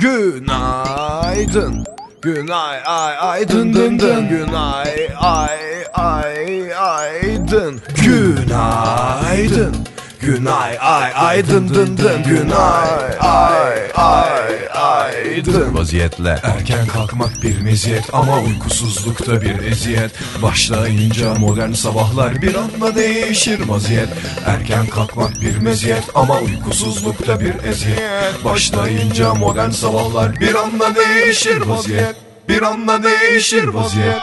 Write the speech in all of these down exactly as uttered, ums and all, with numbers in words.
Günaydın. Günay ay ay dın dın dın. Günay ay ay ay dın. Günaydın. Günay ay ay dın dın dın. Günay ay ay ay dın. Vaziyetle erken kalkmak bir meziyet ama uykusuzlukta bir eziyet. Başlayınca modern sabahlar bir anda değişir vaziyet. Erken kalkmak bir meziyet ama uykusuzlukta bir eziyet. Başlayınca modern sabahlar bir anda değişir vaziyet. Bir anda değişir vaziyet.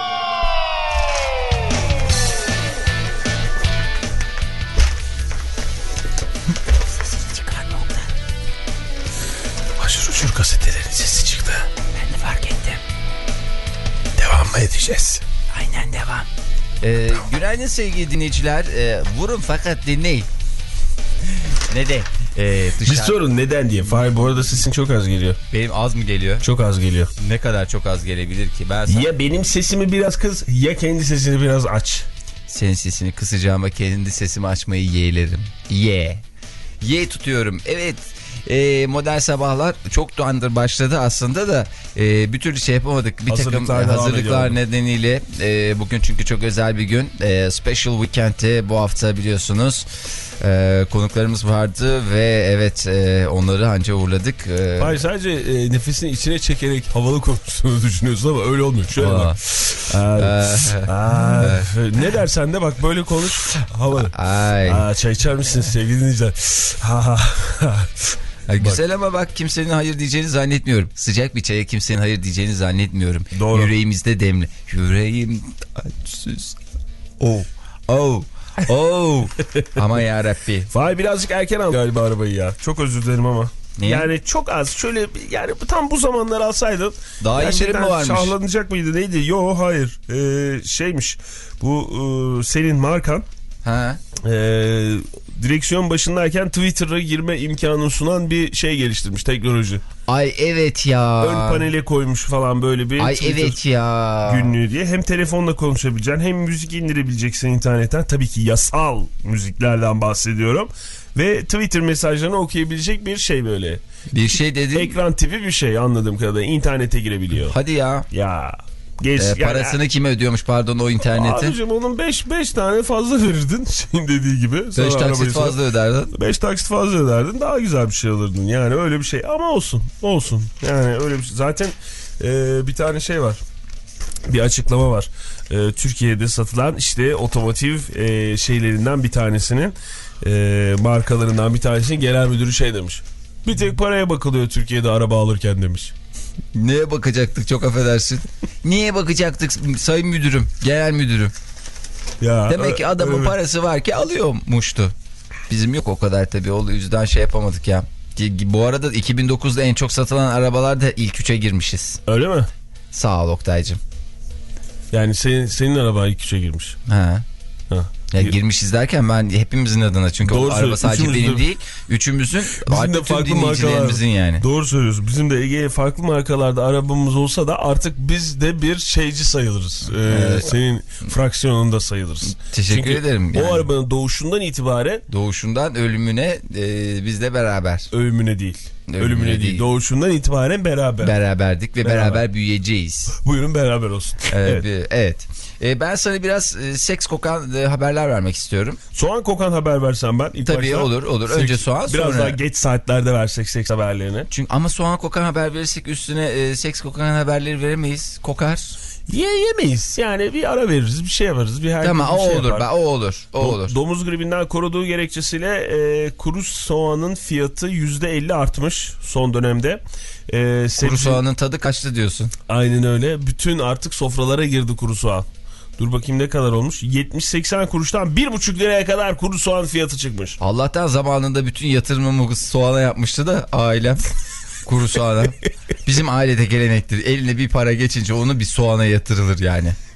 Haşır uçur gazetelerin sesi çıktı. Ben de fark ettim. Devam mı edeceğiz? Aynen devam. Ee, günaydın sevgili dinleyiciler. Ee, vurun fakat dinleyin. Ne de? Ee, Bir sorun neden diye. Fahir bu arada sesin çok az geliyor. Benim az mı geliyor? Çok az geliyor. Ne kadar çok az gelebilir ki? Ben sana... Ya benim sesimi biraz kıs ya kendi sesini biraz aç. Senin sesini kısacağıma kendi sesimi açmayı yeğlerim. Ye. Ye tutuyorum. Evet. E, modern sabahlar çok doğandır başladı aslında da e, bir türlü şey yapamadık. Bir takım Hazırlıklar hazırlıklar nedeniyle e, bugün çünkü çok özel bir gün. E, Special Weekend'te bu hafta biliyorsunuz e, konuklarımız vardı ve evet e, onları anca uğurladık. E, Hayır sadece e, nefesini içine çekerek havalı konuştuğunu düşünüyorsun ama öyle olmuyor. Şöyle Aa. bak. Aa, aa, ne dersen de bak böyle konuş havalı. Ay. Aa, çay içer misiniz sevgili dinleyiciler? Ha, ha. Ya güzel ama bak kimsenin hayır diyeceğini zannetmiyorum. Sıcak bir çaya kimsenin hayır diyeceğini zannetmiyorum. Doğru. Yüreğimizde demli. Yüreğim açsız. Oh. Oh. Oh. Ama yarabbi. Vay birazcık erken al galiba arabayı ya. Çok özür dilerim ama. Niye? Yani çok az şöyle yani tam bu zamanlar alsaydın. Daha indirim mi varmış? Şahlanacak mıydı neydi? Yo hayır. Ee, şeymiş bu e, senin markan. Ha. Ee, direksiyon başındayken Twitter'a girme imkanını sunan bir şey geliştirmiş teknoloji. Ay evet ya. Ön panele koymuş falan böyle bir Ay Twitter evet ya. günlüğü diye. Hem telefonla konuşabileceksin hem müzik indirebileceksin internetten. Tabii ki yasal müziklerden bahsediyorum. Ve Twitter mesajlarını okuyabilecek bir şey böyle. Bir şey dedi. Ekran tipi bir şey anladığım kadarıyla. İnternete girebiliyor. Hadi ya. Ya. Geç, Ee, parasını yani, kime ödüyormuş pardon o interneti? Abicim onun beş tane fazla verirdin. Şeyin dediği gibi. beş taksit fazla öderdin. beş taksit fazla öderdin. Daha güzel bir şey alırdın. Yani öyle bir şey. Ama olsun. Olsun. Yani öyle bir şey. Zaten e, bir tane şey var. Bir açıklama var. E, Türkiye'de satılan işte otomotiv e, şeylerinden bir tanesinin e, markalarından bir tanesinin genel müdürü şey demiş. Bir tek paraya bakılıyor Türkiye'de araba alırken demiş. Neye bakacaktık çok affedersin. Niye bakacaktık sayın müdürüm, genel müdürüm. Ya, demek ki adamın evet. parası var ki alıyormuştu. Bizim yok o kadar tabii. O yüzden şey yapamadık ya. Bu arada iki bin dokuzda en çok satılan arabalarda ilk üçe girmişiz. Öyle mi? Sağ ol Oktay'cığım. Yani senin, senin araba ilk üçe girmiş. Ha. Ha. Ya girmişiz derken ben hepimizin adına çünkü doğru o araba sadece üçümüz benim de, değil üçümüzün bizim de farklı dinleyicilerimizin yani. Doğru söylüyorsun. Bizim de Ege'ye farklı markalarda arabamız olsa da artık biz de bir şeyci sayılırız. Ee, evet. Senin fraksiyonunda sayılırız. Teşekkür çünkü ederim. Yani. O arabanın doğuşundan itibaren. Doğuşundan ölümüne e, bizle beraber. Ölümüne değil. Ölümüne, Ölümüne değil. değil. Doğuşundan itibaren beraber. Beraberdik ve beraber, beraber büyüyeceğiz. Buyurun beraber olsun. Evet. evet. evet. Ee, ben sana biraz e, seks kokan e, haberler vermek istiyorum. Soğan kokan haber versem ben. İlk Tabii başta, olur olur. Önce seks, soğan sonra. Biraz daha geç saatlerde versek seks haberlerini. Çünkü ama soğan kokan haber verirsek üstüne e, seks kokan haberleri veremeyiz. Kokar. Ye yemeyiz. Yani bir ara veririz, bir şey yaparız. Bir tamam o şey olur. Ben, o olur. O Do- olur. Domuz gribinden koruduğu gerekçesiyle e, kuru soğanın fiyatı yüzde elli artmış son dönemde. E, sebze... Kuru soğanın tadı kaçtı diyorsun. Aynen öyle. Bütün artık sofralara girdi kuru soğan. Dur bakayım ne kadar olmuş? yetmiş seksen kuruştan bir buçuk liraya kadar kuru soğan fiyatı çıkmış. Allah'tan zamanında bütün yatırımımı soğana yapmıştı da ailem. Kuru soğana. Bizim ailede gelenektir. Eline bir para geçince onu bir soğana yatırılır yani.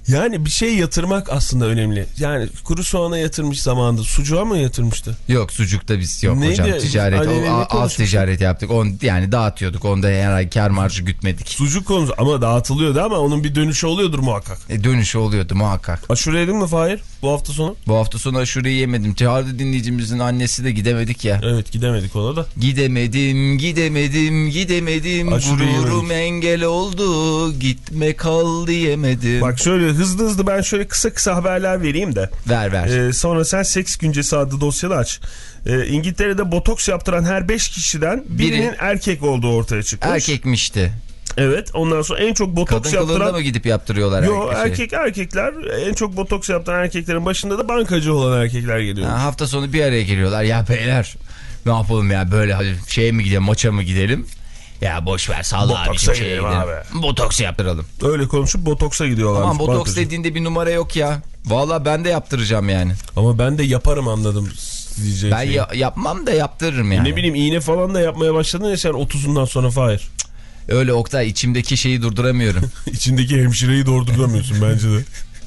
Yani bir şey yatırmak aslında önemli. Yani kuru soğana yatırmış zamanında. Sucuğa mı yatırmıştı? Yok sucukta biz yok Neydi? hocam ticaret. Hani O, az ticaret yaptık. On, yani dağıtıyorduk. Onda herhangi kar marjı gütmedik. Sucuk konusu ama dağıtılıyordu ama onun bir dönüşü oluyordur muhakkak. E, dönüşü oluyordu muhakkak. Aşure yedin mi Fahir bu hafta sonu? Bu hafta sonu aşureyi yemedim. Çağırdı dinleyicimizin annesi de gidemedik ya. Evet gidemedik ona da. Gidemedim, gidemedim, gidemedim. Aşure Gururum yemedik. engel oldu. Gitme kal diyemedim. Bak şöyle hızlı hızlı ben şöyle kısa kısa haberler vereyim de. Ver ver. Ee, sonra sen Seks Güncesi adlı dosyada aç. Ee, İngiltere'de botoks yaptıran her beş kişiden birinin Biri, erkek olduğu ortaya çıkmış. erkekmişti. Evet ondan sonra en çok botoks Kadın kılığında yaptıran... mı gidip yaptırıyorlar? Yok şey? erkek erkekler en çok botoks yaptıran erkeklerin başında da bankacı olan erkekler geliyor. Ha, hafta sonu bir araya geliyorlar. Ya beyler ne yapalım ya böyle hadi şeye mi gidelim maça mı gidelim? Ya boş ver salla Botoksa abicim şeye gidelim gidelim. abi. Botoks yaptıralım. Öyle konuşup botoksa gidiyorlar. Aman botoks dediğinde bir numara yok ya. Valla ben de yaptıracağım yani. Ama ben de yaparım anladım diyeceğim. Ben ya, yapmam da yaptırırım yani. Ne bileyim iğne falan da yapmaya başladın ya sen otuzundan sonra Fahir. Öyle Oktay içimdeki şeyi durduramıyorum. İçindeki hemşireyi doğurduramıyorsun bence de.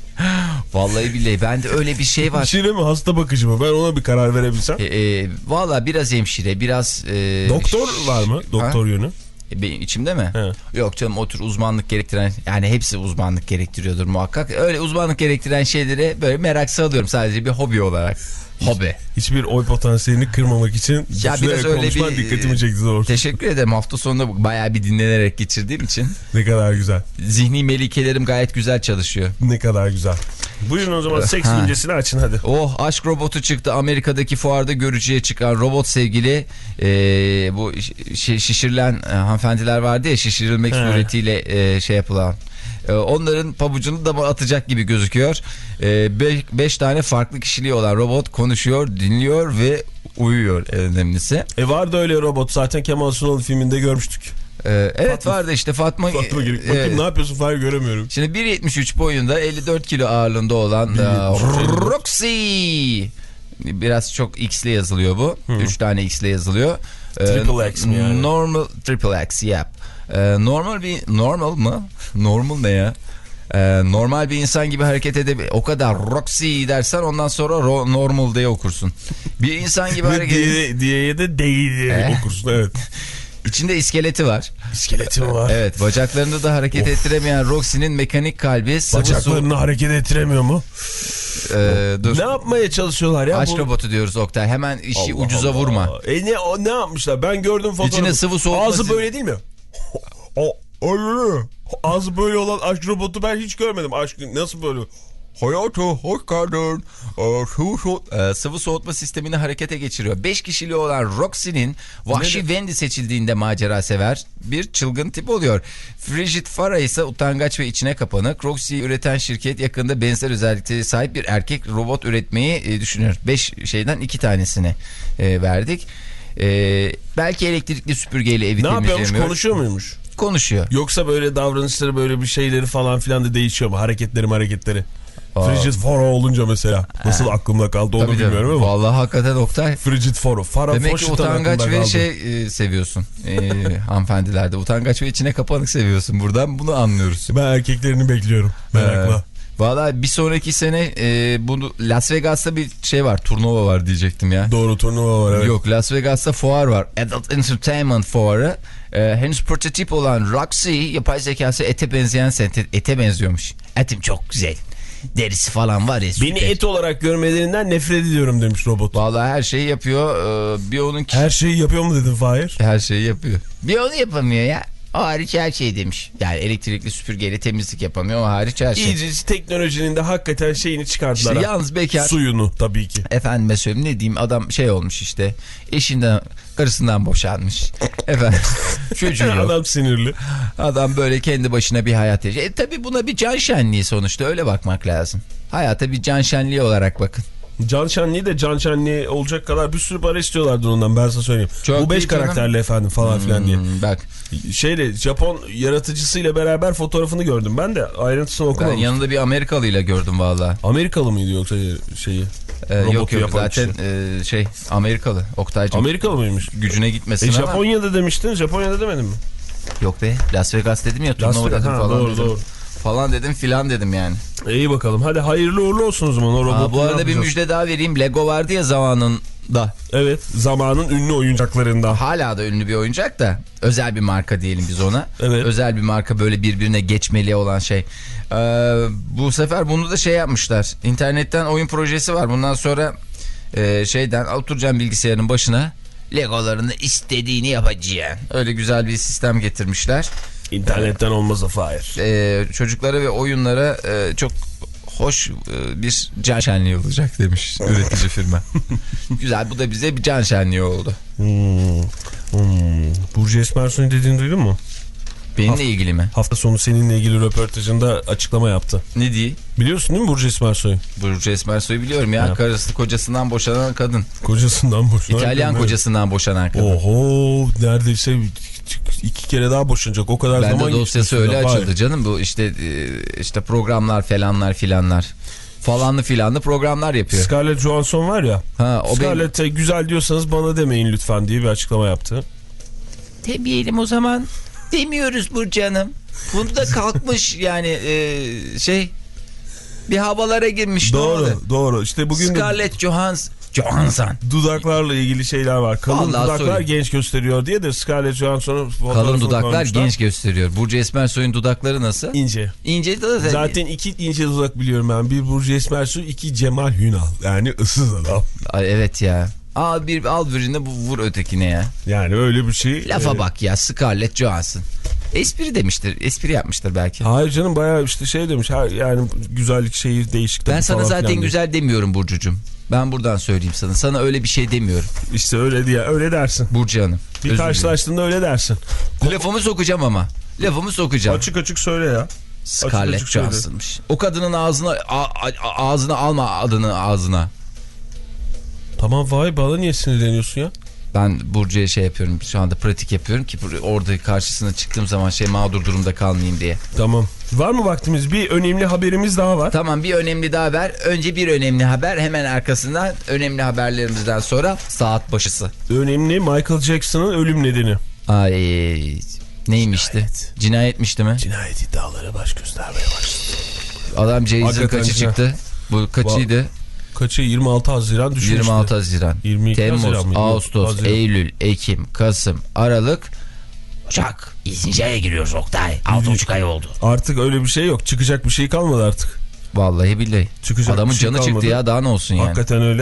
Vallahi billahi bende öyle bir şey var. Hemşire mi hasta bakıcı mı ben ona bir karar verebilsem. E, e, Valla biraz hemşire biraz... E, Doktor var mı? Doktor ha? yönü. E, benim içimde mi? He. Yok canım o tür uzmanlık gerektiren yani hepsi uzmanlık gerektiriyordur muhakkak. Öyle uzmanlık gerektiren şeyleri böyle merak salıyorum sadece bir hobi olarak. Hobi. Hiçbir oy potansiyelini kırmamak için Ya biraz öyle konuşman bir dikkatimi çekti doğrusu. Teşekkür ederim. Hafta sonunda bayağı bir dinlenerek geçirdiğim için. Ne kadar güzel. Zihni melikelerim gayet güzel çalışıyor. Ne kadar güzel. Buyurun o zaman seks Ha. güncesini açın hadi. Oh aşk robotu çıktı. Amerika'daki fuarda görücüye çıkan robot sevgili e, bu şi- şişirilen e, hanımefendiler vardı ya şişirilmek He. suretiyle e, şey yapılan. E, onların pabucunu da atacak gibi gözüküyor. E, beş, beş tane farklı kişiliği olan robot konuşuyor, dinliyor ve uyuyor en önemlisi. E vardı öyle robot zaten Kemal Sunal filminde görmüştük. E, evet Fatma. vardı işte Fatma. Fatma Girik. Bakayım Evet. ne yapıyorsun Fahir göremiyorum. Şimdi bir yetmiş üç boyunda elli dört kilo ağırlığında olan bir yetmiş üç, Roxy. Biraz çok X'le yazılıyor bu. üç tane X'le yazılıyor. Triple X mi yani? Normal Triple X yap. Ee, normal bir normal mı? Normal ne ya? Ee, normal bir insan gibi hareket edebilir. O kadar Roxy dersen ondan sonra ro- normal diye okursun. Bir insan gibi hareket diye, diye de değil diye Eh. okursun evet. İçinde iskeleti var. İskeleti mi var? Evet, bacaklarını da hareket Of. ettiremeyen Roxy'nin mekanik kalbi sıvı su. Bacaklarını hareket ettiremiyor mu? Ee, dur. Ne yapmaya çalışıyorlar ya? Aşk bu... robotu diyoruz Oktay. Hemen işi Allah ucuza Allah. vurma. E ne, o, ne yapmışlar? Ben gördüm fotoğrafı. İçine sıvı soğutma Ağzı sil- böyle değil mi? O, öyle. Ağzı böyle olan aşk robotu ben hiç görmedim. Aşk nasıl böyle? Hayatı hoş geldin. Ee, sıvı, soğut ee, sıvı soğutma sistemini harekete geçiriyor. beş kişiliği olan Roxy'nin Vahşi Wendy seçildiğinde macera sever bir çılgın tip oluyor. Frigid Farah ise utangaç ve içine kapanık. Roxy'yi üreten şirket yakında benzer özelliklere sahip bir erkek robot üretmeyi e, düşünüyor. beş şeyden iki tanesini e, verdik. E, belki elektrikli süpürgeyle evi Ne yapıyormuş? temizleyemiyor. Konuşuyor muymuş? Konuşuyor. Yoksa böyle davranışları böyle bir şeyleri falan filan da değişiyor mu? Hareketleri hareketleri. Frigid Farah olunca mesela. Nasıl aklımda kaldı onu Tabii bilmiyorum tabii. ama. Vallahi hakikaten Oktay. Frigid Farah. Farah Demek ki Foşit'ten utangaç aklımda ve kaldı. şey e, seviyorsun. E, hanımefendilerde utangaç ve içine kapanık seviyorsun. Buradan bunu anlıyoruz. Ben erkeklerini bekliyorum. Merakla. Ee, Valla bir sonraki sene e, bunu Las Vegas'ta bir şey var. Turnuva var diyecektim ya. Doğru turnuva var evet. Yok Las Vegas'ta fuar var. Adult Entertainment fuarı. E, henüz prototip olan Roxy yapay zekası ete benzeyen sentet ete benziyormuş. Etim çok güzel. Derisi falan var ya. Beni süper. et olarak görmelerinden nefret ediyorum demiş robot. Vallahi her şeyi yapıyor. Ee, bir onun Her şeyi yapıyor mu dedin Fahir? her şeyi yapıyor. Bir onu yapamıyor ya. O hariç her şey demiş. Yani elektrikli süpürgeyle temizlik yapamıyor. O hariç her şey. İyice teknolojinin de hakikaten şeyini çıkardılar. İşte ha. yalnız bekar. Suyunu tabii ki. Efendime söyleyeyim ne diyeyim adam şey olmuş işte. Eşinden karısından boşanmış. Efendim çocuğu yok. Adam sinirli. Adam böyle kendi başına bir hayat yaşıyor. E tabi buna bir can şenliği sonuçta öyle bakmak lazım. Hayata bir can şenliği olarak bakın. Can şenliği de can şenliği olacak kadar bir sürü para istiyorlardı ondan ben sana söyleyeyim. Çok Bu beş iyi canım. karakterli efendim falan filan diye. Hmm, bak Şeyle Japon yaratıcısıyla beraber fotoğrafını gördüm ben de ayrıntısını ben okumadım. yanında bir Amerikalıyla gördüm valla. Amerikalı mıydı yoksa şeyi? Ee, robotu yok yok yapan zaten kişi? e, şey Amerikalı Oktay'cığım. Amerikalı mıymış? Gücüne gitmesin E ama. Japonya'da demiştin, Japonya'da demedin mi? Yok be Las Vegas dedim ya Las turnuva Vegas, dedim ha, falan doğru dedim. doğru. falan dedim filan dedim yani. İyi bakalım. Hadi hayırlı uğurlu olsun o zaman. O Aa, bu arada bir müjde daha vereyim. Lego vardı ya zamanında. Evet, zamanın ünlü oyuncaklarından. Hala da ünlü bir oyuncak da özel bir marka diyelim biz ona. Evet. Özel bir marka, böyle birbirine geçmeli olan şey. Ee, bu sefer bunu da şey yapmışlar. İnternetten oyun projesi var. Bundan sonra e, şeyden oturacağım bilgisayarın başına. Legolarını istediğini yapacaksın. Öyle güzel bir sistem getirmişler. İnternetten olmaz o Fahir. Ee, çocuklara ve oyunlara e, çok hoş e, bir can şenliği olacak demiş üretici firma. Güzel, bu da bize bir can şenliği oldu. Hmm. Hmm. Burcu Esmersoy'un dediğini duydun mu? Benimle Haft ilgili mi? Hafta sonu seninle ilgili röportajında açıklama yaptı. Ne diye? Biliyorsun değil mi Burcu Esmersoy'u? Burcu Esmersoy'u biliyorum ya. ya. Karısı kocasından boşanan kadın. Kocasından boşanan İtalyan kadın, kocasından boşanan kadın. Oho, neredeyse iki kere daha boşanacak. O kadar ben zaman de dosyası öyle açıldı Hayır. Canım. Bu işte işte programlar falanlar filanlar. Falanlı filanlı programlar yapıyor. Scarlett Johansson var ya. Ha, o Scarlett'e benim... güzel diyorsanız bana demeyin lütfen diye bir açıklama yaptı. Demeyelim o zaman. Demiyoruz Burcu Hanım. Bunu da kalkmış yani e, şey bir havalara girmiş. Doğru doğru. İşte bugün Scarlett Johansson. Johansson. Dudaklarla ilgili şeyler var. Kalın Vallahi dudaklar söyleyeyim. genç gösteriyor diye de Scarlett Johansson'un kalın dudaklar koymuşlar. Genç gösteriyor. Burcu Esmersoy'un dudakları nasıl? İnce. İnce de zaten. Zaten iki ince dudak biliyorum ben. Bir Burcu Esmersoy, iki Cemal Hünal. Yani ıssız adam. Ay, evet ya. Al bir al birine bu vur ötekine ya. Yani öyle bir şey. Lafa e... bak ya, Scarlett Johansson. Espri demiştir. Espri yapmıştır belki. Hayır canım, bayağı işte şey demiş. Yani güzellik şeyi değişik. Ben sana zaten falan güzel demiyorum Burcucuğum. Ben buradan söyleyeyim sana. Sana öyle bir şey demiyorum. İşte öyle diye öyle dersin. Burcu Hanım. Bir karşılaştığında öyle dersin. Lafımı sokacağım ama. Lafımı sokacağım. Açık açık söyle ya. Scarlett Johansson'mış. O kadının ağzına a, a, ağzına alma adını ağzına. Tamam, vay, bana niye sinirleniyorsun ya? Ben Burcu'ya şey yapıyorum, şu anda pratik yapıyorum ki orada karşısına çıktığım zaman şey mağdur durumda kalmayayım diye. Tamam. Var mı vaktimiz? Bir önemli haberimiz daha var. Tamam, bir önemli daha haber. Önce bir önemli haber, hemen arkasından önemli haberlerimizden sonra saat başısı. Önemli, Michael Jackson'ın ölüm nedeni. Ay, neymişti? Cinayet. Cinayetmiş değil mi? Cinayet iddiaları baş göstermeye başladı. Adam Jay-Z'ın kaçı çıktı? Bu kaçıydı? Kaçı? yirmi altı Haziran düşmüştü. yirmi altı Haziran. yirmi iki Temmuz, Haziran mı? Ağustos, Haziran. Eylül, Ekim, Kasım, Aralık, Ocak. İkinci aya giriyoruz Oktay. altı buçuk ay oldu. Artık öyle bir şey yok. Çıkacak bir şey kalmadı artık. Vallahi billahi. Çıkacak adamın şey canı kalmadı. çıktı ya, daha ne olsun yani. Hakikaten öyle.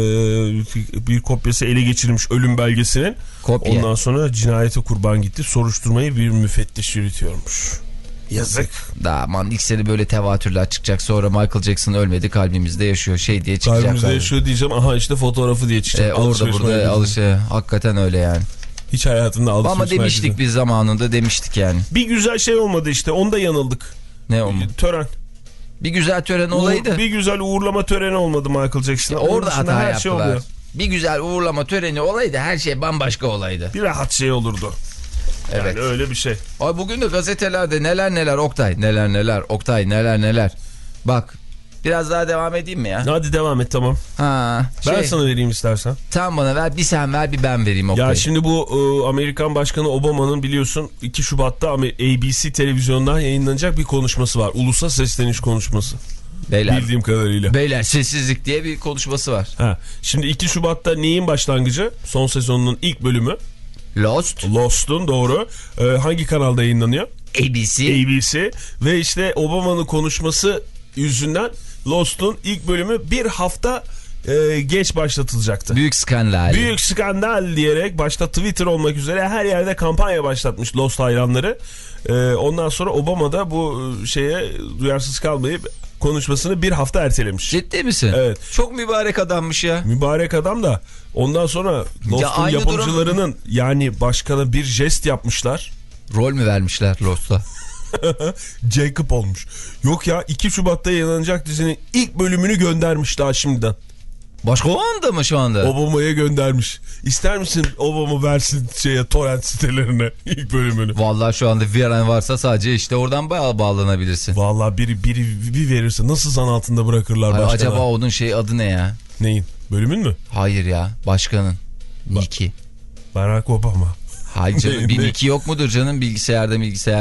Ee, bir kopyası ele geçirilmiş ölüm belgesinin. Kopya. Ondan sonra cinayete kurban gitti. Soruşturmayı bir müfettiş yürütüyormuş. Yazık. Daha aman ilk sene böyle tevatürler çıkacak. Sonra Michael Jackson ölmedi, kalbimizde yaşıyor şey diye çıkacak. Kalbimizde yaşıyor diyeceğim. Aha işte fotoğrafı diye çıkacak. Ee, orada burada alışıyor. Hakikaten öyle yani. Hiç hayatında alışveriş ama demiştik merkezi. biz zamanında demiştik yani. Bir güzel şey olmadı işte. Onda yanıldık. Ne o mu? Tören. Bir güzel tören olaydı. Bir güzel uğurlama töreni olmadı Michael Jackson'a. İşte orada hata her yaptılar. şey bir güzel uğurlama töreni olaydı, her şey bambaşka olaydı. Bir rahat şey olurdu. Yani evet. Öyle bir şey. Ay bugün de gazetelerde neler neler Oktay, neler neler Oktay, neler neler. Bak biraz daha devam edeyim mi ya? Hadi devam et, tamam. Ha, ben şey, sana vereyim istersen. Sen bana ver, bir sen ver bir ben vereyim Oktay. Ya şimdi bu e, Amerikan Başkanı Obama'nın biliyorsun iki Şubat'ta A B C televizyondan yayınlanacak bir konuşması var. Ulusa sesleniş konuşması. Beyler, bildiğim kadarıyla. Beyler sessizlik diye bir konuşması var. Ha, şimdi iki Şubat'ta neyin başlangıcı? Son sezonunun ilk bölümü. Lost. Lost'un, doğru. Ee, hangi kanalda yayınlanıyor? A B C. A B C. Ve işte Obama'nın konuşması yüzünden Lost'un ilk bölümü bir hafta e, geç başlatılacaktı. Büyük skandal. Büyük skandal diyerek başta Twitter olmak üzere her yerde kampanya başlatmış Lost hayranları. E, ondan sonra Obama da bu şeye duyarsız kalmayıp konuşmasını bir hafta ertelemiş. Ciddi misin? Evet. Çok mübarek adammış ya. Mübarek adam da ondan sonra Lost'un ya yapımcılarının durum... yani başkana bir jest yapmışlar. Rol mü vermişler Lost'a? Jacob olmuş. Yok ya, iki Şubat'ta yayınlanacak dizinin ilk bölümünü göndermiş daha şimdiden. Başka o anda mı şu anda? Obama'ya göndermiş. İster misin Obama versin şeye, torrent sitelerine ilk bölümünü? Vallahi şu anda veren varsa sadece işte oradan bağ bağlanabilirsin. Vallahi biri biri bir verirse nasıl zan altında bırakırlar başkana? Acaba onun şey adı ne ya? Neyin? Bölümün mü? Hayır ya, başkanın. Niki. Barack Obama. Hayır canım, bir Niki yok mudur canım bilgisayarda bilgisayarda?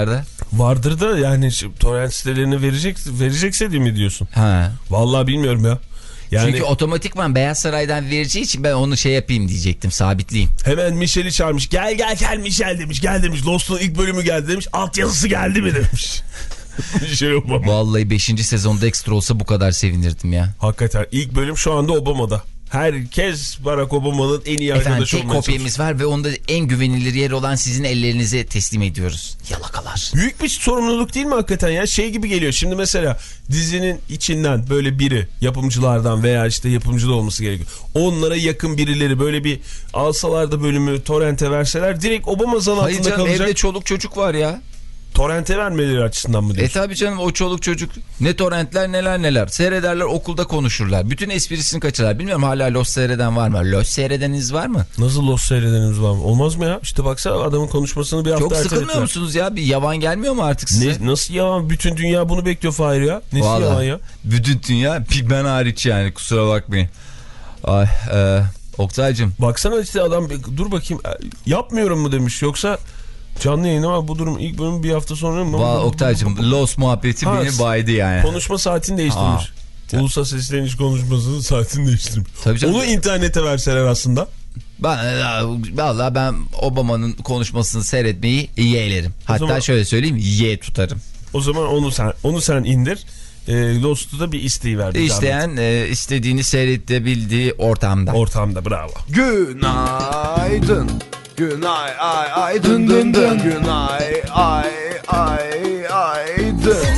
Vardır da yani torrent sitelerini verecek, verecekse değil mi diyorsun? Ha. Vallahi bilmiyorum ya. Yani Çünkü otomatikman Beyaz Saray'dan vereceği için ben onu şey yapayım diyecektim, sabitleyeyim. hemen Michel'i çağırmış. Gel gel gel Michel demiş. Gel demiş. Lost'un ilk bölümü geldi demiş. Altyazısı geldi mi demiş. Michelle Obama. Vallahi beşinci sezonda ekstra olsa bu kadar sevinirdim ya. Hakikaten ilk bölüm şu anda Obama'da. Herkes Barack Obama'nın en iyi Efendim arkadaşı tek olmaya kopyamız var ve onda en güvenilir yer olan sizin ellerinize teslim ediyoruz. Yalakalar. Büyük bir sorumluluk değil mi hakikaten ya? Şey gibi geliyor. Şimdi mesela dizinin içinden böyle biri, yapımcılardan veya işte yapımcıda olması gerekiyor. Onlara yakın birileri böyle bir alsalar da bölümü torrente verseler direkt Obama zan Hayır altında canım, kalacak. evde çoluk çocuk var ya. Torrente vermeleri açısından mı E diyorsun? tabi canım, o çoluk çocuk ne torrentler neler neler seyrederler, okulda konuşurlar. Bütün esprisini kaçırırlar. Bilmiyorum hala Lost seyreden var mı? Lost seyredeniniz var mı? Nasıl Lost seyredenimiz var mı? Olmaz mı ya? İşte baksana adamın konuşmasını bir hafta Çok ertelediler. sıkılmıyor musunuz ya? Bir yavan gelmiyor mu artık size? Ne, nasıl yalan? Bütün dünya bunu bekliyor Fahir ya. Nesi Vallahi, yalan ya? bütün dünya bir ben hariç yani, kusura bakmayın. Ay, e, Oktay'cığım. Baksana işte adam dur bakayım yapmıyorum mu demiş yoksa canlı yayın ama bu durum ilk bölüm bir hafta sonra mı? Va, Oktay'cığım Lost muhabbeti Ha, beni baydı yani. Konuşma saatini değiştirmiş. Aa. Ulusal sesleniş konuşmasının saatini değiştirmiş. Tabii canım. Onu internete verseler aslında. Ben vallahi ben Obama'nın konuşmasını seyretmeyi yeğlerim. Hatta zaman, şöyle söyleyeyim, ye tutarım. O zaman onu sen onu sen indir. E, Lost'u da bir isteği ver. İsteyen e, istediğini seyredebildiği ortamda. Ortamda bravo. Günaydın. Günay ay ay dın dın dın. Günay ay ay ay dın.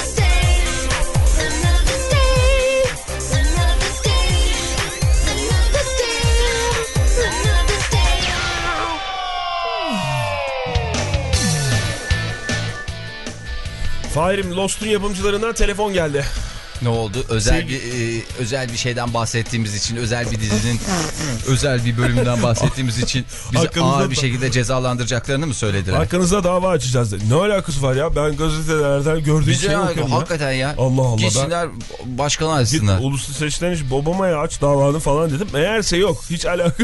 Fahir'im Lost'un yapımcılarından telefon geldi. Ne oldu? Özel Sevgi... bir e, özel bir şeyden bahsettiğimiz için, özel bir dizinin özel bir bölümünden bahsettiğimiz için bizi Hakkınızda ağır bir da... şekilde cezalandıracaklarını mı söylediler? Hakkınızda dava açacağız dedi. Ne alakası var ya? Ben gazetelerden gördüğüm Bize şeyi ya, okuyorum ya. hakikaten ya. Allah Allah. Gitsinler ben... başkanı açsınlar. Git uluslu seçleniş Obama'ya aç davanı falan dedim. Meğerse yok. Hiç alakası.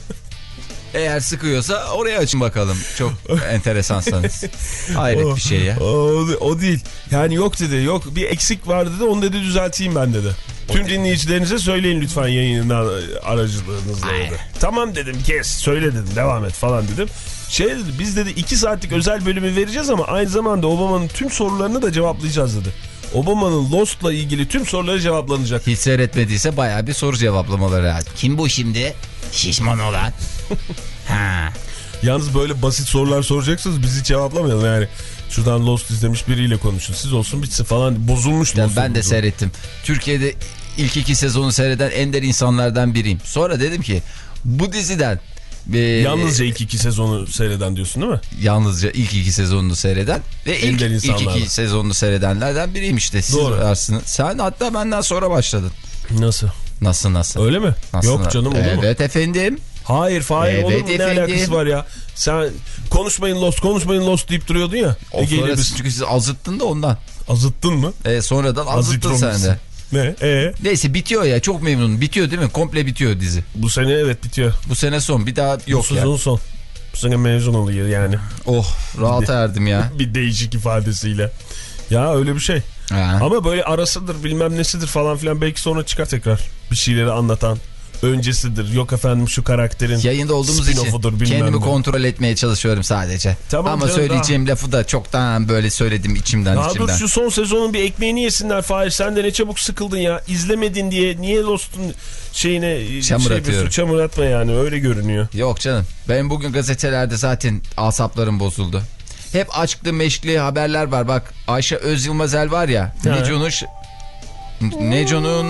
Eğer sıkıyorsa oraya açın bakalım. Çok enteresansanız. Hayret bir şey ya. O, o değil. Yani yok dedi. Yok bir eksik var dedi. Onu dedi düzelteyim ben dedi. Tüm dinleyicilerinize söyleyin lütfen yayından aracılığınızla dedi. Tamam dedim kes. Söyle dedim. Devam et falan dedim. Şey dedi biz dedi iki saatlik özel bölümü vereceğiz ama aynı zamanda Obama'nın tüm sorularını da cevaplayacağız dedi. Obama'nın Lost'la ilgili tüm soruları cevaplanacak. Hiç seyretmediyse bayağı bir soru cevaplamaları. Kim bu şimdi? Şişman olan. Ha. Yalnız böyle basit sorular soracaksınız bizi cevaplamayalım yani. Şuradan Lost izlemiş biriyle konuşun. Siz olsun bitsin falan. Bozulmuş yani Lost. Ben de bozulmuş. seyrettim. Türkiye'de ilk iki sezonu seyreden ender insanlardan biriyim. Sonra dedim ki bu diziden... E, Yalnızca ilk iki sezonu seyreden diyorsun değil mi? Yalnızca ilk iki sezonunu seyreden ve ilk, ilk iki sezonunu seyredenlerden biriyim işte. Siz Doğru. varsınız. Sen hatta benden sonra başladın. Nasıl? Nasıl nasıl? Öyle mi? Nasıl? Yok canım olur evet, mu? Evet efendim. Hayır Fahir Evet, olur mu? Ne efendim. alakası var ya? Sen konuşmayın Lost konuşmayın Lost deyip duruyordun ya. O sonra çünkü siz azıttın da ondan. Azıttın mı? E, sonradan azıttın sen de. Ne? Ee? Neyse bitiyor ya, çok memnunum. Bitiyor değil mi? Komple bitiyor dizi. Bu sene evet bitiyor. Bu sene son, bir daha yok Bu sezon yani. son. Bu sene mezun oluyor yani. Oh rahat erdim ya. Bir değişik ifadesiyle. Ya öyle bir şey. Ha. Ama böyle arasıdır bilmem nesidir falan filan belki sonra çıkar tekrar. Bir şeyleri anlatan. Öncesidir. Yok efendim şu karakterin yayında olduğumuz için kendimi ne. kontrol etmeye çalışıyorum sadece. Tamam ama canım, söyleyeceğim daha... lafı da çoktan böyle söyledim içimden daha içimden. Dur şu son sezonun bir ekmeğini yesinler Fahir. Sen de ne çabuk sıkıldın ya. İzlemedin diye niye Lost'un şeyine çamur şey atıyorum. Çamur atma yani öyle görünüyor. Yok canım. Benim bugün gazetelerde zaten asaplarım bozuldu. Hep aşklı meşkli haberler var. Bak Ayşe Özyılmazel var ya. Neco'nun Neco'nun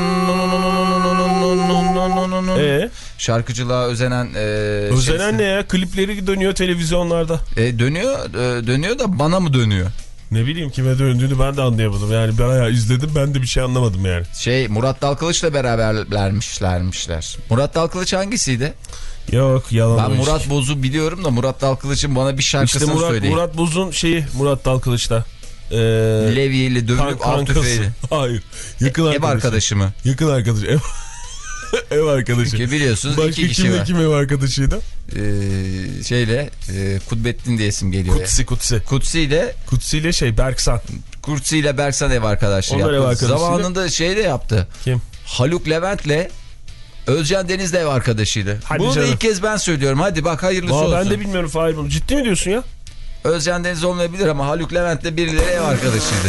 Ee? şarkıcılığa özenen e, özenen şeysi. ne ya? Klipleri dönüyor televizyonlarda. E, dönüyor e, dönüyor da bana mı dönüyor? Ne bileyim kime döndüğünü ben de anlayamadım. Yani bayağı izledim ben de bir şey anlamadım yani. Şey Murat Dalkılıç'la beraberlermişlermişler. Murat Dalkılıç hangisiydi? Yok yalan. Ben Murat işte. Boz'u biliyorum da Murat Dalkılıç'ın bana bir şarkısını işte Murat, söyleyin. Murat Boz'un şeyi Murat Dalkılıç'ta. Ee, Levi ile dövülüp av tüfeğiyle. Hayır. Yakın e, arkadaşı. Ev arkadaşı mı? Yakın arkadaşı. Ev, ev arkadaşı. Çünkü biliyorsunuz başka iki kişi kimle var. kim ev arkadaşıydı? e, şeyle e, Kudbettin diye isim geliyor. Kutsi Kutsi. Kutsi ile Kutsi ile şey Berksan. Kutsi ile Berksan ev arkadaşlığı Onlar yaptı. ev arkadaşıydı. Zamanında şey de yaptı. Kim? Haluk Levent'le Özcan Deniz de ev arkadaşıydı. Hadi Bunu canım. da ilk kez ben söylüyorum. Hadi bak hayırlısı Vallahi olsun. ben de bilmiyorum Fahir bunu. Ciddi mi diyorsun ya? Özcan Deniz olmayabilir ama Haluk Levent'le birileri ev arkadaşıydı.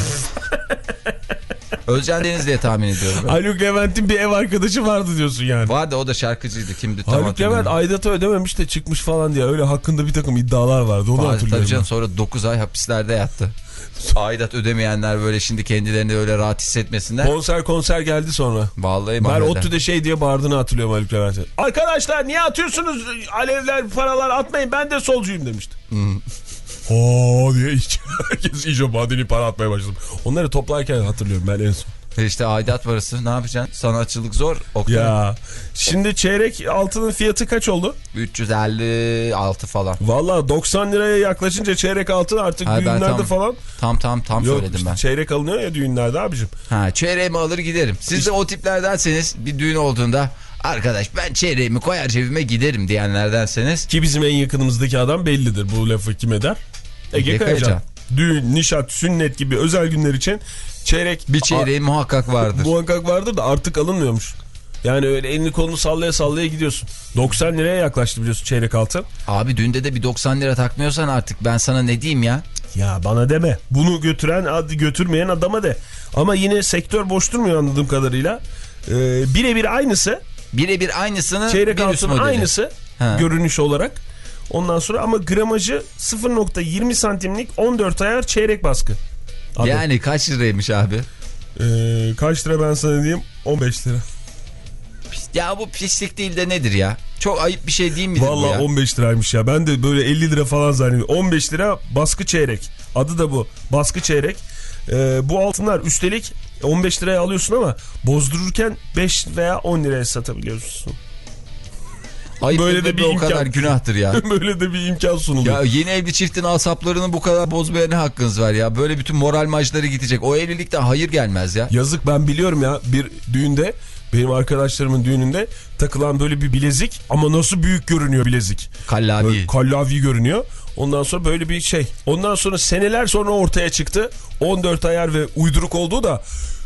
Özcan Deniz diye tahmin ediyorum. Ben. Haluk Levent'in bir ev arkadaşı vardı diyorsun yani. Vardı, o da şarkıcıydı. Kimdi tam Haluk hatırlamıyorum. Levent aidatı ödememiş de çıkmış falan diye öyle hakkında bir takım iddialar vardı. Onu Tabii hatırlıyorum. canım, Ben. sonra dokuz ay hapislerde yattı. Aidat ödemeyenler böyle şimdi kendilerini öyle rahat hissetmesinler. Konser konser geldi sonra. Vallahi Ben mahveder. ODTÜ'de şey diye bağırdığını hatırlıyorum Haluk Levent'e. Arkadaşlar niye atıyorsunuz alevler paralar atmayın, ben de solcuyum demişti. Hmm. Oo diye hiç, herkes iyice madeni para atmaya başladı. Onları toplarken hatırlıyorum ben en son. Ve işte aidat parası ne yapacaksın? Sanatçılık zor. Oktay. Ya şimdi çeyrek altının fiyatı kaç oldu? üç yüz elli altı falan. Valla doksan liraya yaklaşınca çeyrek altın artık Hayır, ben düğünlerde tam- falan. Tam tam tam Yok, söyledim işte ben. çeyrek alınıyor ya düğünlerde abicim. Ha, çeyreğimi alır giderim. Siz de o tiplerderseniz bir düğün olduğunda arkadaş ben çeyreğimi koyar cebime giderim diyenlerdenseniz. Ki bizim en yakınımızdaki adam bellidir, bu lafı kim eder? Ege, Ege Kayacan. Kayacan. Düğün, nişat, sünnet gibi özel günler için çeyrek Bir çeyreği muhakkak vardır. muhakkak vardır da artık alınmıyormuş. Yani öyle elini kolunu sallaya sallaya gidiyorsun. doksan liraya yaklaştı biliyorsun çeyrek altın. Abi düğünde de bir doksan lira takmıyorsan artık ben sana ne diyeyim ya? Ya bana deme. Bunu götüren, hadi götürmeyen adama de. Ama yine sektör boş durmuyor anladığım kadarıyla. Ee, birebir aynısı. Birebir aynısını Çeyrek bir üst altın modeli. aynısı Ha. görünüş olarak. Ondan sonra ama gramajı sıfır nokta yirmi santimlik on dört ayar çeyrek baskı. Abi, Yani kaç liraymış abi? Ee, kaç lira ben sana diyeyim? on beş lira. Ya bu pislik değil de nedir ya? Çok ayıp bir şey değil midir bu Vallahi ya? on beş liraymış ya. Ben de böyle elli lira falan zannediyorum. on beş lira baskı çeyrek. Adı da bu. Baskı çeyrek. Ee, bu altınlar üstelik on beş liraya alıyorsun ama bozdururken beş veya on liraya satabiliyorsun. Ayıp böyle de de bir o imkan. kadar günahtır ya. Böyle de bir imkan sunuluyor. Ya yeni evli çiftin asaplarını bu kadar bozmaya ne hakkınız var ya? Böyle bütün moral maçları gidecek. O evlilikten hayır gelmez ya. Yazık, ben biliyorum ya, bir düğünde, benim arkadaşlarımın düğününde takılan böyle bir bilezik ama nasıl büyük görünüyor bilezik. Kallavi. Böyle kallavi görünüyor. Ondan sonra böyle bir şey. Ondan sonra seneler sonra ortaya çıktı. on dört ayar ve uyduruk olduğu da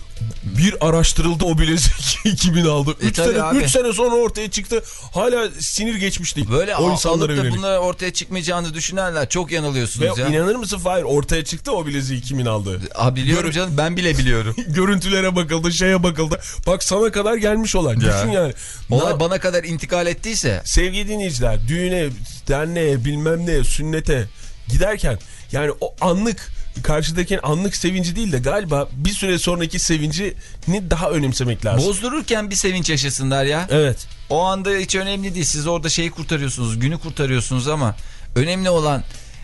bir araştırıldı o bilezik. iki bin aldı. E üç tabii abi. sene, sene sonra ortaya çıktı. Hala sinir geçmiş değil. Böyle o insanlara alıp da yönelik. bunlara ortaya çıkmayacağını düşünenler çok Ve yanılıyorsunuz ya. inanır mısın Fahir, ortaya çıktı o bileziği kimin aldığı. Aa, biliyorum Gör- canım, ben bile biliyorum. Görüntülere bakıldı, şeye bakıldı. Bak sana kadar gelmiş olan. Düşün yani. Olay Na- bana kadar intikal ettiyse. Sevgili dinleyiciler, düğüne, derneğe, bilmem neye, sünnete giderken yani o anlık, karşıdakinin anlık sevinci değil de galiba bir süre sonraki sevincini daha önemsemek lazım. Bozdururken bir sevinç yaşasınlar ya. Evet. O anda hiç önemli değil. Siz orada şeyi kurtarıyorsunuz, günü kurtarıyorsunuz ama önemli olan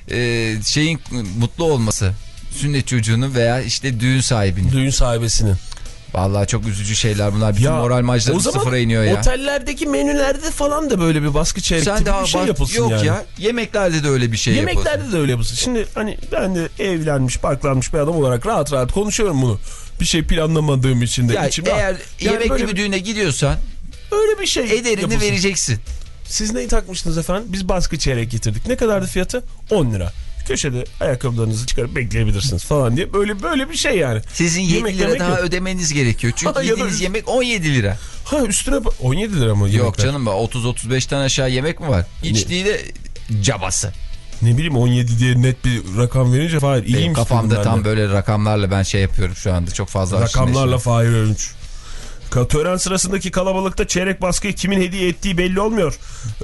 e, şeyin mutlu olması. Sünnet çocuğunun veya işte düğün sahibinin. Düğün sahibesinin. Vallahi çok üzücü şeyler bunlar. Bütün moral maçları sıfıra iniyor ya. Otellerdeki menülerde falan da böyle bir baskı çeyrek Sen tipi daha bir şey bak, yapılsın yok yani. ya. Yemeklerde de öyle bir şey yapılsın. Yemeklerde de öyle yapılsın. Şimdi hani ben de evlenmiş, barklanmış bir adam olarak rahat rahat konuşuyorum bunu. Bir şey planlamadığım için de Ya içim eğer rahat. Yani yemekli böyle bir düğüne gidiyorsan öyle bir şey ederini yapılsın. vereceksin. Siz neyi takmıştınız efendim? Biz baskı çeyrek getirdik. Ne kadardı fiyatı? on lira. Köşede ayakkabılarınızı çıkarıp bekleyebilirsiniz falan diye. Böyle böyle bir şey yani. Sizin yedi Yemek lira yemek daha yok. ödemeniz gerekiyor. Çünkü Ha, ya da yediğiniz üst- yemek on yedi lira. Ha üstüne ba- on yedi lira mı? Yok yemekler? canım be, otuz otuz beşten aşağı yemek mi var? İçtiği de cabası. Ne bileyim, on yedi diye net bir rakam verince Fahir Benim iyiymiş. kafamda dedim ben tam de. böyle rakamlarla ben şey yapıyorum şu anda. Çok fazla Rakamlarla aşırı Fahir Öğünç. Ka- Tören sırasındaki kalabalıkta çeyrek baskıyı kimin hediye ettiği belli olmuyor.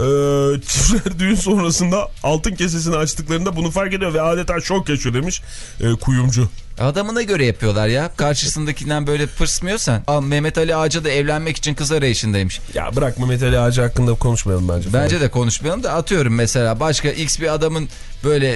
Ee, çiftler düğün sonrasında altın kesesini açtıklarında bunu fark ediyor ve adeta şok yaşıyor demiş ee, kuyumcu. adamına göre yapıyorlar ya. Karşısındakinden böyle pırsmıyorsan. Al, Mehmet Ali Ağaca da evlenmek için kız arayışındaymış. Ya bırak, Mehmet Ali Ağacı hakkında konuşmayalım bence. Bence de konuşmayalım da atıyorum mesela başka X bir adamın böyle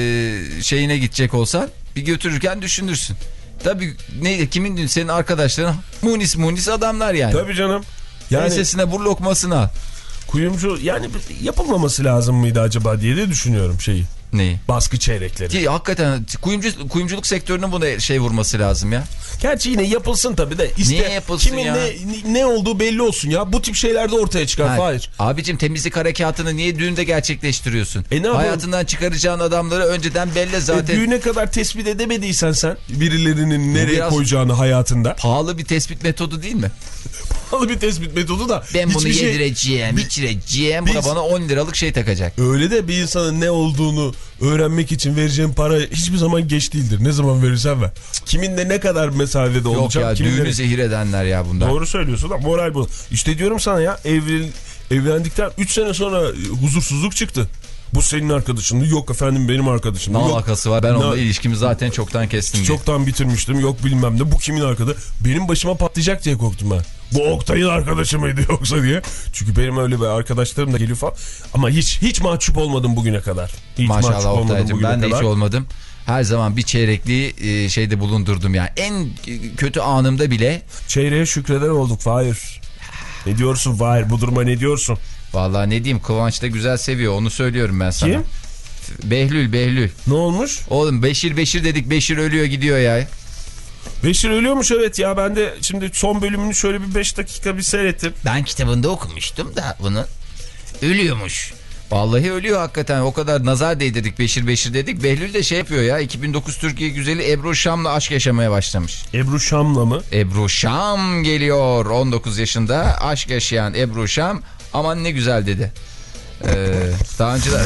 e, şeyine gidecek olsan bir götürürken düşünürsün. Tabii neydi, kimin düğün, senin arkadaşların munis munis adamlar yani. Tabii canım. Yani Ensesine vur lokmasını al. kuyumcu yani yapılmaması lazım mıydı acaba diye de düşünüyorum şeyi. Neyi? Baskı çeyrekleri. Ki hakikaten kuyumcu, kuyumculuk sektörünün buna şey vurması lazım ya. Gerçi yine yapılsın tabii de. İşte niye yapılsın kimin ya? Ne, ne olduğu belli olsun ya. Bu tip şeyler de ortaya çıkar. Hayır. Abicim temizlik harekatını niye düğünde gerçekleştiriyorsun? E Hayatından çıkaracağın adamları önceden belli zaten. E düğüne kadar tespit edemediysen sen birilerinin nereye biraz koyacağını hayatında. Pahalı bir tespit metodu değil mi? Pahalı bir tespit metodu da. Ben bunu şey, yedireceğim, içireceğim. Buna bana on liralık şey takacak. Öyle de bir insanın ne olduğunu öğrenmek için vereceğin para hiçbir zaman geç değildir. Ne zaman verirsen ver. Kiminle ne kadar mesafede olacak. Yok ya kiminle... düğünü zehir edenler ya bundan. Doğru söylüyorsun da moral bu. İşte diyorum sana ya evlen, evlendikten üç sene sonra huzursuzluk çıktı. Bu senin arkadaşın. Yok efendim benim arkadaşım. Ne Yok, alakası var? Ben ne... onunla ilişkimi zaten çoktan kestim diye. Çoktan bitirmiştim. Yok bilmem ne. Bu kimin arkadaşı? Benim başıma patlayacak diye korktum ben. Bu Oktay'ın arkadaşı mıydı yoksa diye. Çünkü benim öyle bir arkadaşlarım da geliyor falan. Ama hiç hiç mahcup olmadım bugüne kadar. Hiç Maşallah Oktay'cığım ben de kadar. hiç olmadım. Her zaman bir çeyrekliği e, şeyde bulundurdum yani. En kötü anımda bile. Çeyreğe şükreder olduk Fahir. Ne diyorsun Fahir? Bu duruma ne diyorsun? Vallahi ne diyeyim, Kıvanç da güzel seviyor, onu söylüyorum ben sana. Kim? Behlül Behlül. Ne olmuş? Oğlum Beşir Beşir dedik, Beşir ölüyor gidiyor ya. Beşir ölüyormuş evet ya, ben de şimdi son bölümünü şöyle bir beş dakika bir seyrettim. Ben kitabında okumuştum da bunu. Ölüyormuş. Vallahi ölüyor hakikaten, o kadar nazar değdirdik Beşir Beşir dedik. Behlül de şey yapıyor ya, iki bin dokuz Türkiye güzeli Ebru Şam'la aşk yaşamaya başlamış. Ebru Şam'la mı? Ebru Şam geliyor, on dokuz yaşında aşk yaşayan Ebru Şam. Aman ne güzel dedi. Ee, daha önce de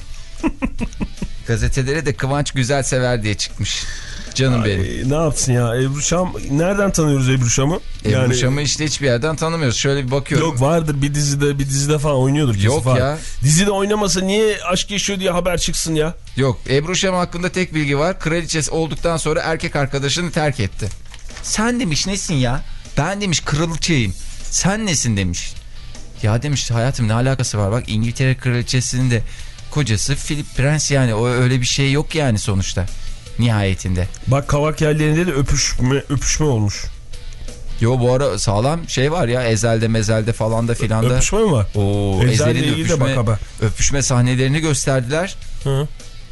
gazetelere de Kıvanç güzel sever diye çıkmış. Canım Ay, benim. Ne yapsın ya Ebru Şam? Nereden tanıyoruz Ebru Şam'ı? Ebru yani... Şam'ı işte hiçbir yerden tanımıyoruz. Şöyle bir bakıyorum. Yok vardır bir dizide bir dizide falan oynuyordur. Yok falan. ya. Dizide oynamasa niye aşk yaşıyor diye haber çıksın ya? Yok, Ebru Şam hakkında tek bilgi var. Kraliçesi olduktan sonra erkek arkadaşını terk etti. Sen demiş nesin ya? Ben demiş kraliçeyim. Sen nesin demiş. Ya demiş hayatım ne alakası var? Bak İngiltere kraliçesinin de kocası Philip Prens, yani o öyle bir şey yok yani sonuçta. Nihayetinde. Bak kavak yerlerinde de öpüşme, öpüşme olmuş. Yo bu ara sağlam şey var ya, ezelde mezelde falan da filan da. Öpüşme mi var? Oo, Ezel'in öpüşme, öpüşme sahnelerini gösterdiler. Hı.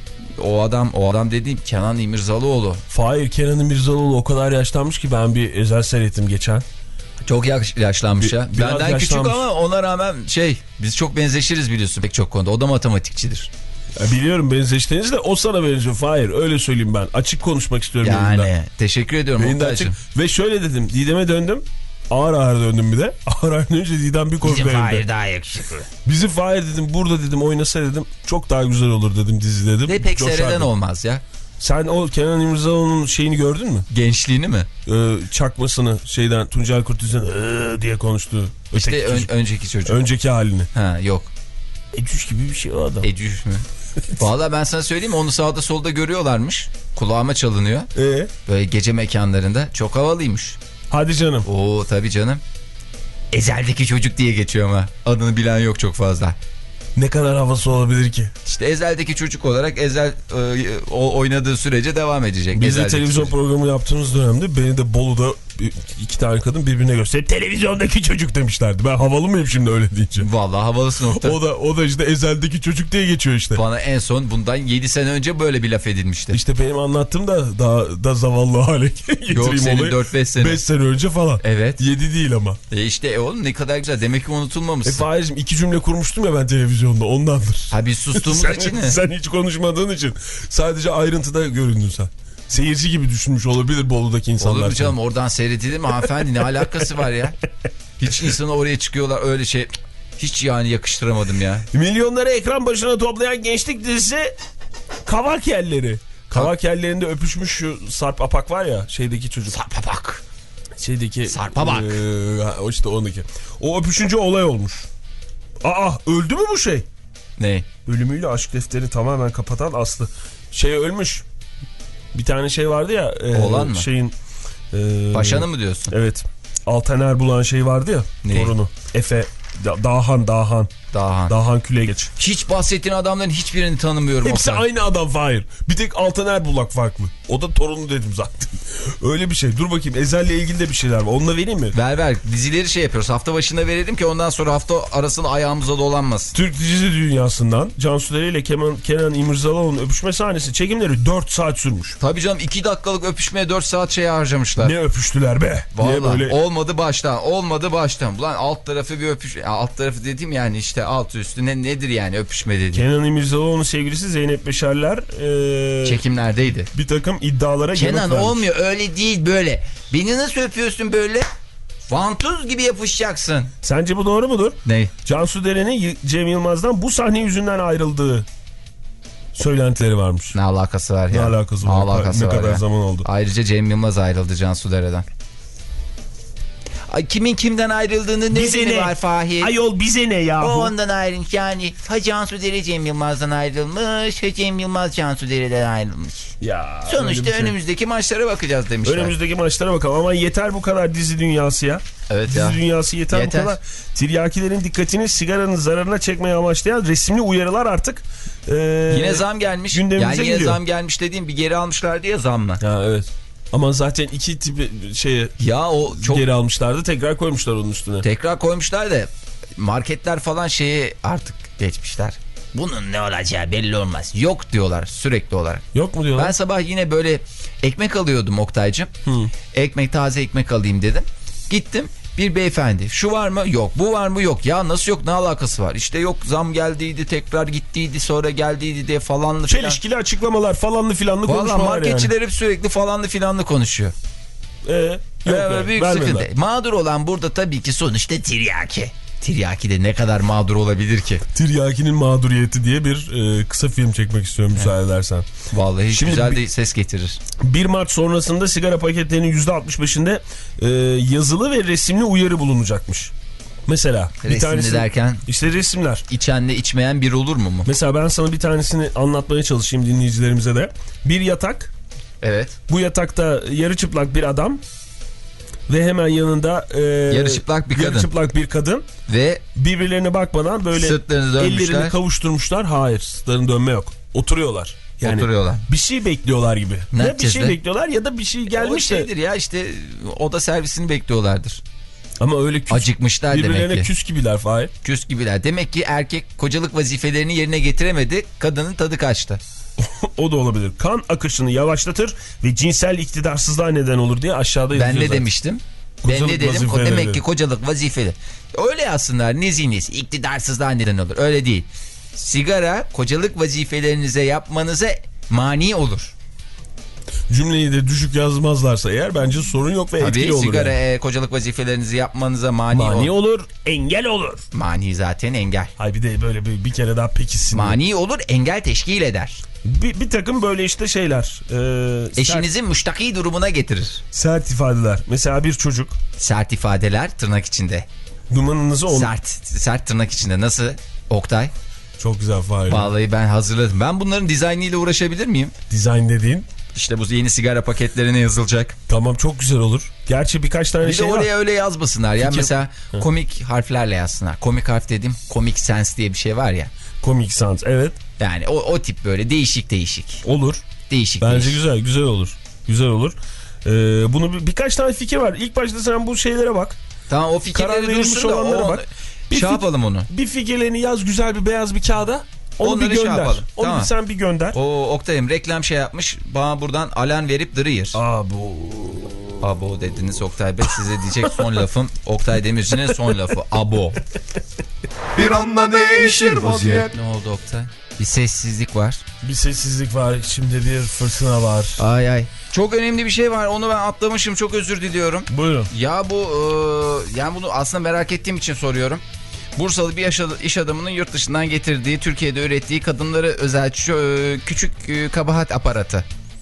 O adam o adam dediğim Kenan İmirzalıoğlu. Fahir, Kenan İmirzalıoğlu o kadar yaşlanmış ki ben bir Ezel seyrettim geçen. Çok yaş, yaşlanmış ya. Bir, Benden yaşlanmış. küçük ama ona rağmen şey, biz çok benzeşiriz biliyorsun pek çok konuda. O da matematikçidir. Ya biliyorum benzeştiğiniz de o sana benziyor Fahir, öyle söyleyeyim ben. Açık konuşmak istiyorum. Yani yayında. teşekkür ediyorum Oktay'cığım. Ve şöyle dedim, Didem'e döndüm. Ağır ağır döndüm bir de. Ağır ağır dönünce Didem bir korktu. Bizim Fahir daha yakışıklı. Bizim Fahir dedim burada dedim oynasa dedim çok daha güzel olur dedim dizi dedim. Ne pek Coşardım. seyreden olmaz ya. Sen o Kenan İmirzalıoğlu'nun şeyini gördün mü? Gençliğini mi? Ee, çakmasını şeyden Tuncel Kurtiz'in ee diye konuştuğu. İşte ön, önceki çocuk. Önceki halini. Ha yok. Ecüş gibi bir şey o adam. Ecüş mü? Valla ben sana söyleyeyim mi? Onu sağda solda görüyorlarmış. Kulağıma çalınıyor. Ee? Böyle gece mekanlarında. Çok havalıymış. Hadi canım. Oo tabii canım. Ezel'deki çocuk diye geçiyor ama. Adını bilen yok çok fazla. Ne kadar havası olabilir ki? İşte Ezel'deki çocuk olarak Ezel e, o oynadığı sürece devam edecek. Biz Ezel'deki de televizyon çocuk. programı yaptığımız dönemde beni de Bolu'da iki tane kadın birbirine gösterip televizyondaki çocuk demişlerdi. Ben havalı mıyım şimdi öyle deyince? Vallahi havalısın Oktay. O da o da işte Ezel'deki çocuk diye geçiyor işte. Bana en son bundan yedi sene önce böyle bir laf edilmişti. İşte benim anlattığım da daha da zavallı hale getireyim Yok senin olayı. dört beş sene. beş sene önce falan. Evet. yedi değil ama. E işte e oğlum ne kadar güzel. Demek ki unutulmamışsın. E Fahir'cim iki cümle kurmuştum ya ben televizyonda ondandır. Ha biz sustuğumuz sen, için mi? Sen hiç konuşmadığın için sadece ayrıntıda göründün sen. Seyirci gibi düşünmüş olabilir Bolu'daki insanlar. Olur mu canım, oradan seyredilir mi hanımefendi, ne alakası var ya? Hiç insanı oraya çıkıyorlar öyle şey. Hiç yani yakıştıramadım ya. Milyonları ekran başına toplayan gençlik dizisi Kavak Yerleri. Kavak Yerlerinde öpüşmüş şu Sarp Apak var ya şeydeki çocuk. Sarp Apak. Şeydeki. Sarp Apak. E, o işte ondaki. O öpüşünce olay olmuş. Aa öldü mü bu şey? Ne? Ölümüyle aşk defteri tamamen kapatan Aslı. Şey ölmüş. Bir tane şey vardı ya. E, Oğlan mı? Şeyin. E, Paşanı mı diyorsun? Evet. Altan Erbulan şey vardı ya. Ne? Torunu. Efe. Da, Dahan Dahan. Dahan. Dahan Külegeç. Hiç bahsettiğin adamların hiçbirini tanımıyorum. Hepsi Oktay. aynı adam Fahir. Bir tek Altan Erbulak farklı. O da torunu dedim zaten. Öyle bir şey. Dur bakayım Ezel'le ilgili de bir şeyler var. Onunla vereyim mi? Ver ver. Dizileri şey yapıyoruz. Hafta başında verelim ki ondan sonra hafta arasında ayağımıza dolanmasın. Türk dizi dünyasından Cansu Dere ile Kenan, Kenan İmirzalıoğlu'nun öpüşme sahnesi çekimleri dört saat sürmüş. Tabii canım iki dakikalık öpüşmeye dört saat şey harcamışlar. Ne öpüştüler be. Vallahi böyle... olmadı baştan olmadı baştan. Ulan alt tarafı bir öpüş. Ya alt tarafı dediğim yani işte alt üstü ne, nedir yani öpüşme dediğim. Kenan İmirzalıoğlu'nun sevgilisi Zeynep Beşerler ee, çekimlerdeydi. Bir takım iddialara Kenan yanıt vermiş. olmuyor öyle değil böyle. Beni nasıl öpüyorsun böyle? Vantuz gibi yapışacaksın. Sence bu doğru mudur? Ne? Cansu Dere'nin Cem Yılmaz'dan bu sahne yüzünden ayrıldığı söylentileri varmış. Ne alakası var ya? Ne alakası var? Ne, alakası ne var kadar ya? zaman oldu? Ayrıca Cem Yılmaz ayrıldı Cansu Dere'den. Ay, kimin kimden ayrıldığını ne bileyim var Fahir? Ayol bize ne yahu? O ondan ayrılmış yani. Ha Cansu Dere Cem Yılmaz'dan ayrılmış. Ha Cem Yılmaz Cansu Dere'den ayrılmış. Ya, sonuçta şey. önümüzdeki maçlara bakacağız demişler. Önümüzdeki maçlara bakalım ama yeter bu kadar dizi dünyası ya. Evet dizi ya. dünyası yeter, Yeter. bu kadar. Tiryakilerin dikkatini sigaranın zararına çekmeye amaçlayan resimli uyarılar artık e, yine zam gelmiş. gündemimize yani yine geliyor. zam gelmiş dediğim bir geri almışlar diye zamla. Ha evet. Ama zaten iki tipi şeye Ya o çok geri almışlardı, tekrar koymuşlar onun üstüne. tekrar koymuşlar da marketler falan şeyi artık geçmişler. Bunun ne olacağı belli olmaz. Yok diyorlar sürekli olarak. Yok mu diyorlar? Ben sabah yine böyle ekmek alıyordum Oktay'cığım. Hmm. Ekmek taze ekmek alayım dedim. Gittim bir beyefendi. Şu var mı? Yok. Bu var mı? Yok. Ya nasıl yok? Ne alakası var? İşte yok zam geldiydi tekrar gittiydi sonra geldiydi diye falanlı filan. Çelişkili açıklamalar falanlı filanlı konuşmalar Valla marketçiler yani. hep sürekli falanlı filanlı konuşuyor. Ee, yok Ee, büyük vermiyorlar. sıkıntı. Mağdur olan burada tabii ki sonuçta tiryaki. Tiryaki de ne kadar mağdur olabilir ki? Tiryakinin mağduriyeti diye bir e, kısa film çekmek istiyorum müsaade edersen. Vallahi Şimdi güzel bir, de ses getirir. bir Mart sonrasında sigara paketlerinin yüzde altmış beşinde e, yazılı ve resimli uyarı bulunacakmış. Mesela Resimli bir tanesi derken? İşte resimler. İçenle içmeyen bir olur mu mu? Mesela ben sana bir tanesini anlatmaya çalışayım dinleyicilerimize de. Bir yatak. Evet. Bu yatakta yarı çıplak bir adam. Ve hemen yanında e, yarı çıplak bir kadın. Yarı çıplak bir kadın. Ve birbirlerine bakmadan böyle sırtlarını ellerini kavuşturmuşlar. Hayır, sırtlarını dönme yok. Oturuyorlar. Yani oturuyorlar. Bir şey bekliyorlar gibi. Ne ya bir şey de? bekliyorlar ya da bir şey gelmiş de. O şeydir ya işte oda servisini bekliyorlardır. Ama öyle küs. Acıkmışlar demek ki. Birbirlerine küs gibiler Fahir. Küs gibiler. Demek ki erkek kocalık vazifelerini yerine getiremedi. Kadının tadı kaçtı. O da olabilir. Kan akışını yavaşlatır ve cinsel iktidarsızlığa neden olur diye aşağıda yazıyor. Ben ne zaten. demiştim? Kocalık ben ne dedim? vazifeleri. Demek ki kocalık vazifeli. Öyle yazsınlar. Nezi nezi. İktidarsızlığa neden olur. Öyle değil. Sigara kocalık vazifelerinize yapmanıza mani olur. Cümleyi de düşük yazmazlarsa eğer bence sorun yok ve Tabii, etkili olur. sigara yani. e, kocalık vazifelerinizi yapmanıza mani, Mani olur. olur, engel olur. Mani zaten engel. Hay bir de böyle bir, bir kere daha pekişsin. Mani olur, engel teşkil eder. Bir, bir takım böyle işte şeyler. E, Eşinizin sert, müştaki durumuna getirir. Sert ifadeler. Mesela bir çocuk. Sert ifadeler tırnak içinde. Dumanınızı on... Sert, sert tırnak içinde. Nasıl Oktay? Çok güzel Fahir. Vallahi ben hazırladım. Ben bunların dizaynıyla uğraşabilir miyim? Dizayn dediğin? İşte bu yeni sigara paketlerine yazılacak. Tamam, çok güzel olur. Gerçi birkaç tane bir şey var. Bir de oraya öyle yazmasınlar. Ya Fikir... mesela Hı. komik harflerle yazsınlar. Komik harf dediğim Comic Sans diye bir şey var ya. Comic Sans, evet. Yani o, o tip böyle değişik değişik. Olur. Değişik Bence değişik. güzel güzel olur. Güzel olur. Ee, bunu bir, birkaç tane fikir var. İlk başta sen bu şeylere bak. Tamam, o fikirleri dursun da o, bak. Bir şey yapalım onu. Bir fikirlerini yaz güzel bir beyaz bir kağıda. Onu Onları bir gönder. Şey onu tamam. bir sen bir gönder. O Oktay'ım reklam şey yapmış. Bana buradan alan verip dırıyır. Abo. Abo dediniz Oktay Bey. Size diyecek son lafım. Oktay Demirci'nin son lafı. Abo. Bir anda değişir vaziyet. Ne oldu Oktay? Bir sessizlik var. Bir sessizlik var. Şimdi bir fırtına var. Ay ay. Çok önemli bir şey var. Onu ben atlamışım. Çok özür diliyorum. Buyurun. Ya bu e, yani bunu aslında merak ettiğim için soruyorum. Bursalı bir iş adamının yurt dışından getirdiği, Türkiye'de ürettiği kadınları özel küçük kabahat aparatı.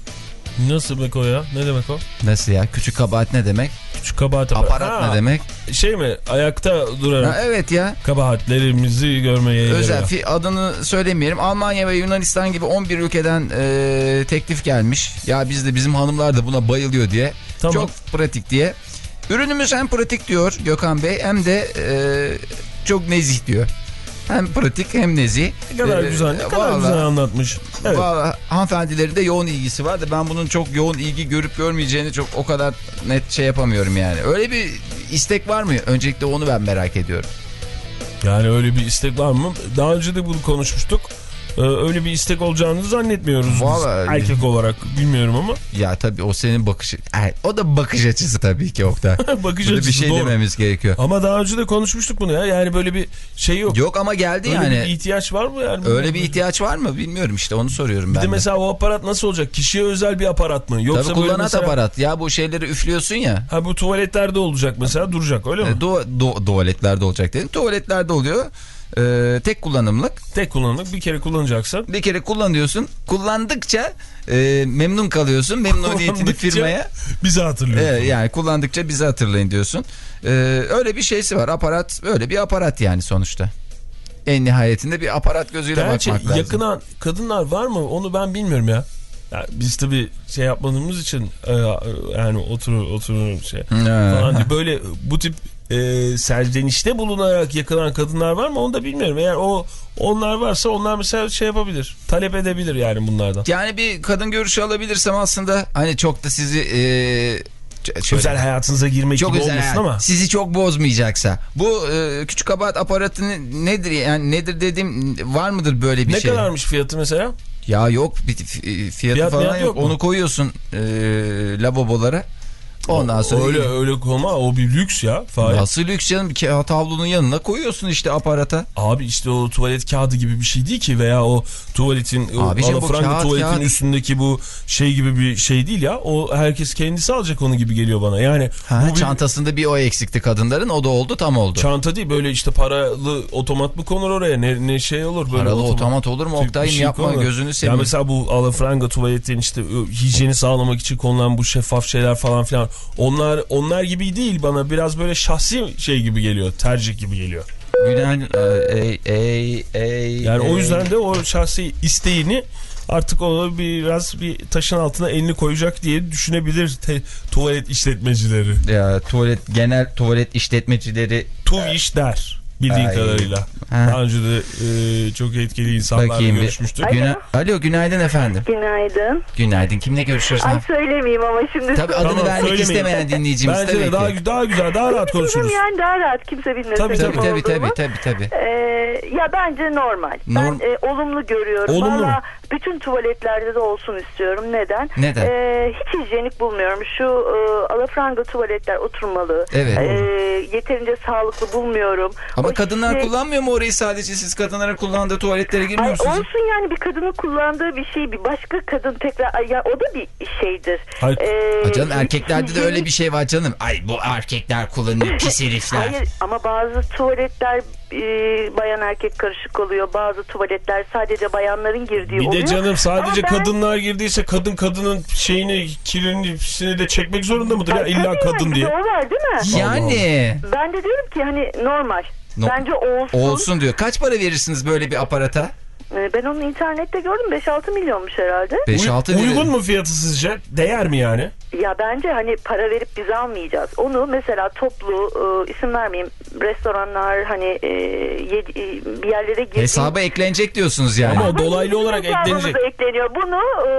Nasıl demek o ya? Ne demek o? Nasıl ya? Küçük kabahat ne demek? Küçük kabahat aparat. Aparat ha, ne demek? Şey mi? Ayakta durarak. Ha, evet ya. Kabahatlerimizi görmeye. Özel fi, adını söylemeyelim. Almanya ve Yunanistan gibi on bir ülkeden e, teklif gelmiş. Ya biz de bizim hanımlar da buna bayılıyor diye. Tamam. Çok pratik diye. Ürünümüz hem pratik diyor Gökhan Bey hem de e, çok nezih diyor. Hem pratik hem nezih. Ne kadar Ee, güzel, ne kadar vallahi, güzel anlatmış. Evet. Vallahi hanımefendilerin de yoğun ilgisi var da ben bunun çok yoğun ilgi görüp görmeyeceğini çok o kadar net şey yapamıyorum yani. Öyle bir istek var mı? Öncelikle onu ben merak ediyorum. Yani öyle bir istek var mı? Daha önce de bunu konuşmuştuk. Ee, öyle bir istek olacağını zannetmiyoruz Vallahi biz erkek olarak, bilmiyorum ama. Ya tabii o senin bakış, o da bakış açısı tabii ki Oktay. Bakış Burada açısı, bir şey doğru. dememiz gerekiyor. Ama daha önce de konuşmuştuk bunu ya. Yani böyle bir şey yok. Yok ama geldi öyle yani. Bir ihtiyaç var mı yani? Öyle bir ihtiyaç var mı bilmiyorum işte onu soruyorum bir ben de. de. Mesela o aparat nasıl olacak? Kişiye özel bir aparat mı? Yoksa Tabii böyle kullanat mesela... aparat ya, bu şeyleri üflüyorsun ya. Ha, bu tuvaletlerde olacak mesela, duracak öyle mi? Do, do, tuvaletlerde olacak dedim. Tuvaletlerde oluyor. Ee, tek kullanımlık. Tek kullanımlık, bir kere kullanacaksın. Bir kere kullanıyorsun. Kullandıkça e, memnun kalıyorsun. Memnuniyetini Kullandıkça firmaya. bizi hatırlıyorsun. Evet, yani kullandıkça bizi hatırlayın diyorsun. Ee, öyle bir şeysi var. Aparat böyle bir aparat yani sonuçta. En nihayetinde bir aparat gözüyle Gerçi bakmak lazım. yakınan kadınlar var mı onu ben bilmiyorum ya. Yani biz tabii şey yapmadığımız için e, yani oturur oturur şey falan diye böyle bu tip e, serzenişte bulunarak yakınan kadınlar var mı onu da bilmiyorum. Eğer o onlar varsa onlar mesela şey yapabilir, talep edebilir yani bunlardan. Yani bir kadın görüşü alabilirsem aslında hani çok da sizi e, şöyle, özel hayatınıza girmek çok gibi özel olmasın hayat, ama. sizi çok bozmayacaksa. Bu e, küçük kabahat aparatı nedir yani, nedir dediğim var mıdır böyle bir ne şey? Ne kadarmış fiyatı mesela? Ya yok bir fiyatı Fiyat falan yok, yok. mu? Onu koyuyorsun e, lavabolara. Ondan sonra öyle öyle koma o bir lüks ya. Fahir. Nasıl lüks canım, bir kağıt havlunun yanına koyuyorsun işte aparata. Abi işte o tuvalet kağıdı gibi bir şey değil ki veya o tuvaletin Abiciğim, o alafranga kağıt, tuvaletin kağıt. üstündeki bu şey gibi bir şey değil ya. O herkes kendisi alacak onu gibi geliyor bana. Yani Ha, bu bir çantasında bir o eksikti kadınların, o da oldu, tam oldu. çanta değil, böyle işte paralı otomat mı konur oraya, ne ne şey olur böyle. Paralı otomat, otomat olur mu Oktay'ım, şey yapma konulur. gözünü seveyim. Ya mesela bu alafranga tuvaletin işte hijyeni sağlamak için konulan bu şeffaf şeyler falan filan, onlar onlar gibi değil, bana biraz böyle şahsi şey gibi geliyor, tercih gibi geliyor. Günaydın. Ey, ey, ey, Yani ey. o yüzden de o şahsi isteğini artık onu biraz bir taşın altına elini koyacak diye düşünebilir te, tuvalet işletmecileri. Ya tuvalet, genel tuvalet işletmecileri. Tuviş der bildiğin Ay. kadarıyla. Ha. Daha önce de e, çok etkili insanlarla Bakayım bir. görüşmüştük. Güna Alo, günaydın efendim. Günaydın. Günaydın. Kimle görüşüyoruz? Ay söylemeyeyim ama şimdi. Tabii adını Tamam, vermek söylemeyin. istemeyen dinleyicimiz Bence tabii de daha, ki. daha güzel, daha rahat konuşuruz. Yani daha rahat, kimse bilmesin. Tabii, Tabii tabii tabii olduğumu. tabii tabii. Ee, ya bence normal. Norm- Ben e, olumlu görüyorum. Olumlu mu? Valla bütün tuvaletlerde de olsun istiyorum. Neden? Neden? Ee, hiç hijyenik bulmuyorum. Şu e, alafranga tuvaletler oturmalı. Evet. Ee, yeterince sağlıklı bulmuyorum. Ama O kadınlar şey- kullanmıyor mu orayı sadece? Siz kadınların kullandığı tuvaletlere girmiyor Ay, musunuz? olsun yani, bir kadının kullandığı bir şey bir başka kadın tekrar, ay, ya o da bir şeydir. Hayır. Ee, Ha canım, erkeklerde de hijyenik- öyle bir şey var canım. Ay bu erkekler kullanıyor, pis herifler. Hayır, ama bazı tuvaletler e, bayan erkek karışık oluyor. Bazı tuvaletler sadece bayanların girdiği Bir oluyor. de canım sadece Ama ben- kadınlar girdiyse kadın kadının şeyini, kirini pisini de çekmek zorunda mıdır ya, Ay, illa tabii kadın yani, diye. bir de o var değil mi? Yani Ben de diyorum ki hani normal. No- Bence olsun. olsun diyor. Kaç para verirsiniz böyle bir aparata? Ee, Ben onu internette gördüm. beş altı milyonmuş herhalde. beş altı Uy- uygun mu fiyatı sizce? Değer mi yani? Ya bence hani para verip biz almayacağız. Onu mesela toplu, e, isim vermeyeyim, restoranlar hani e, yedi- e, bir yerlere girdiğim... Hesaba eklenecek diyorsunuz yani. Ama o dolaylı olarak Hesabımıza eklenecek. ekleniyor. Bunu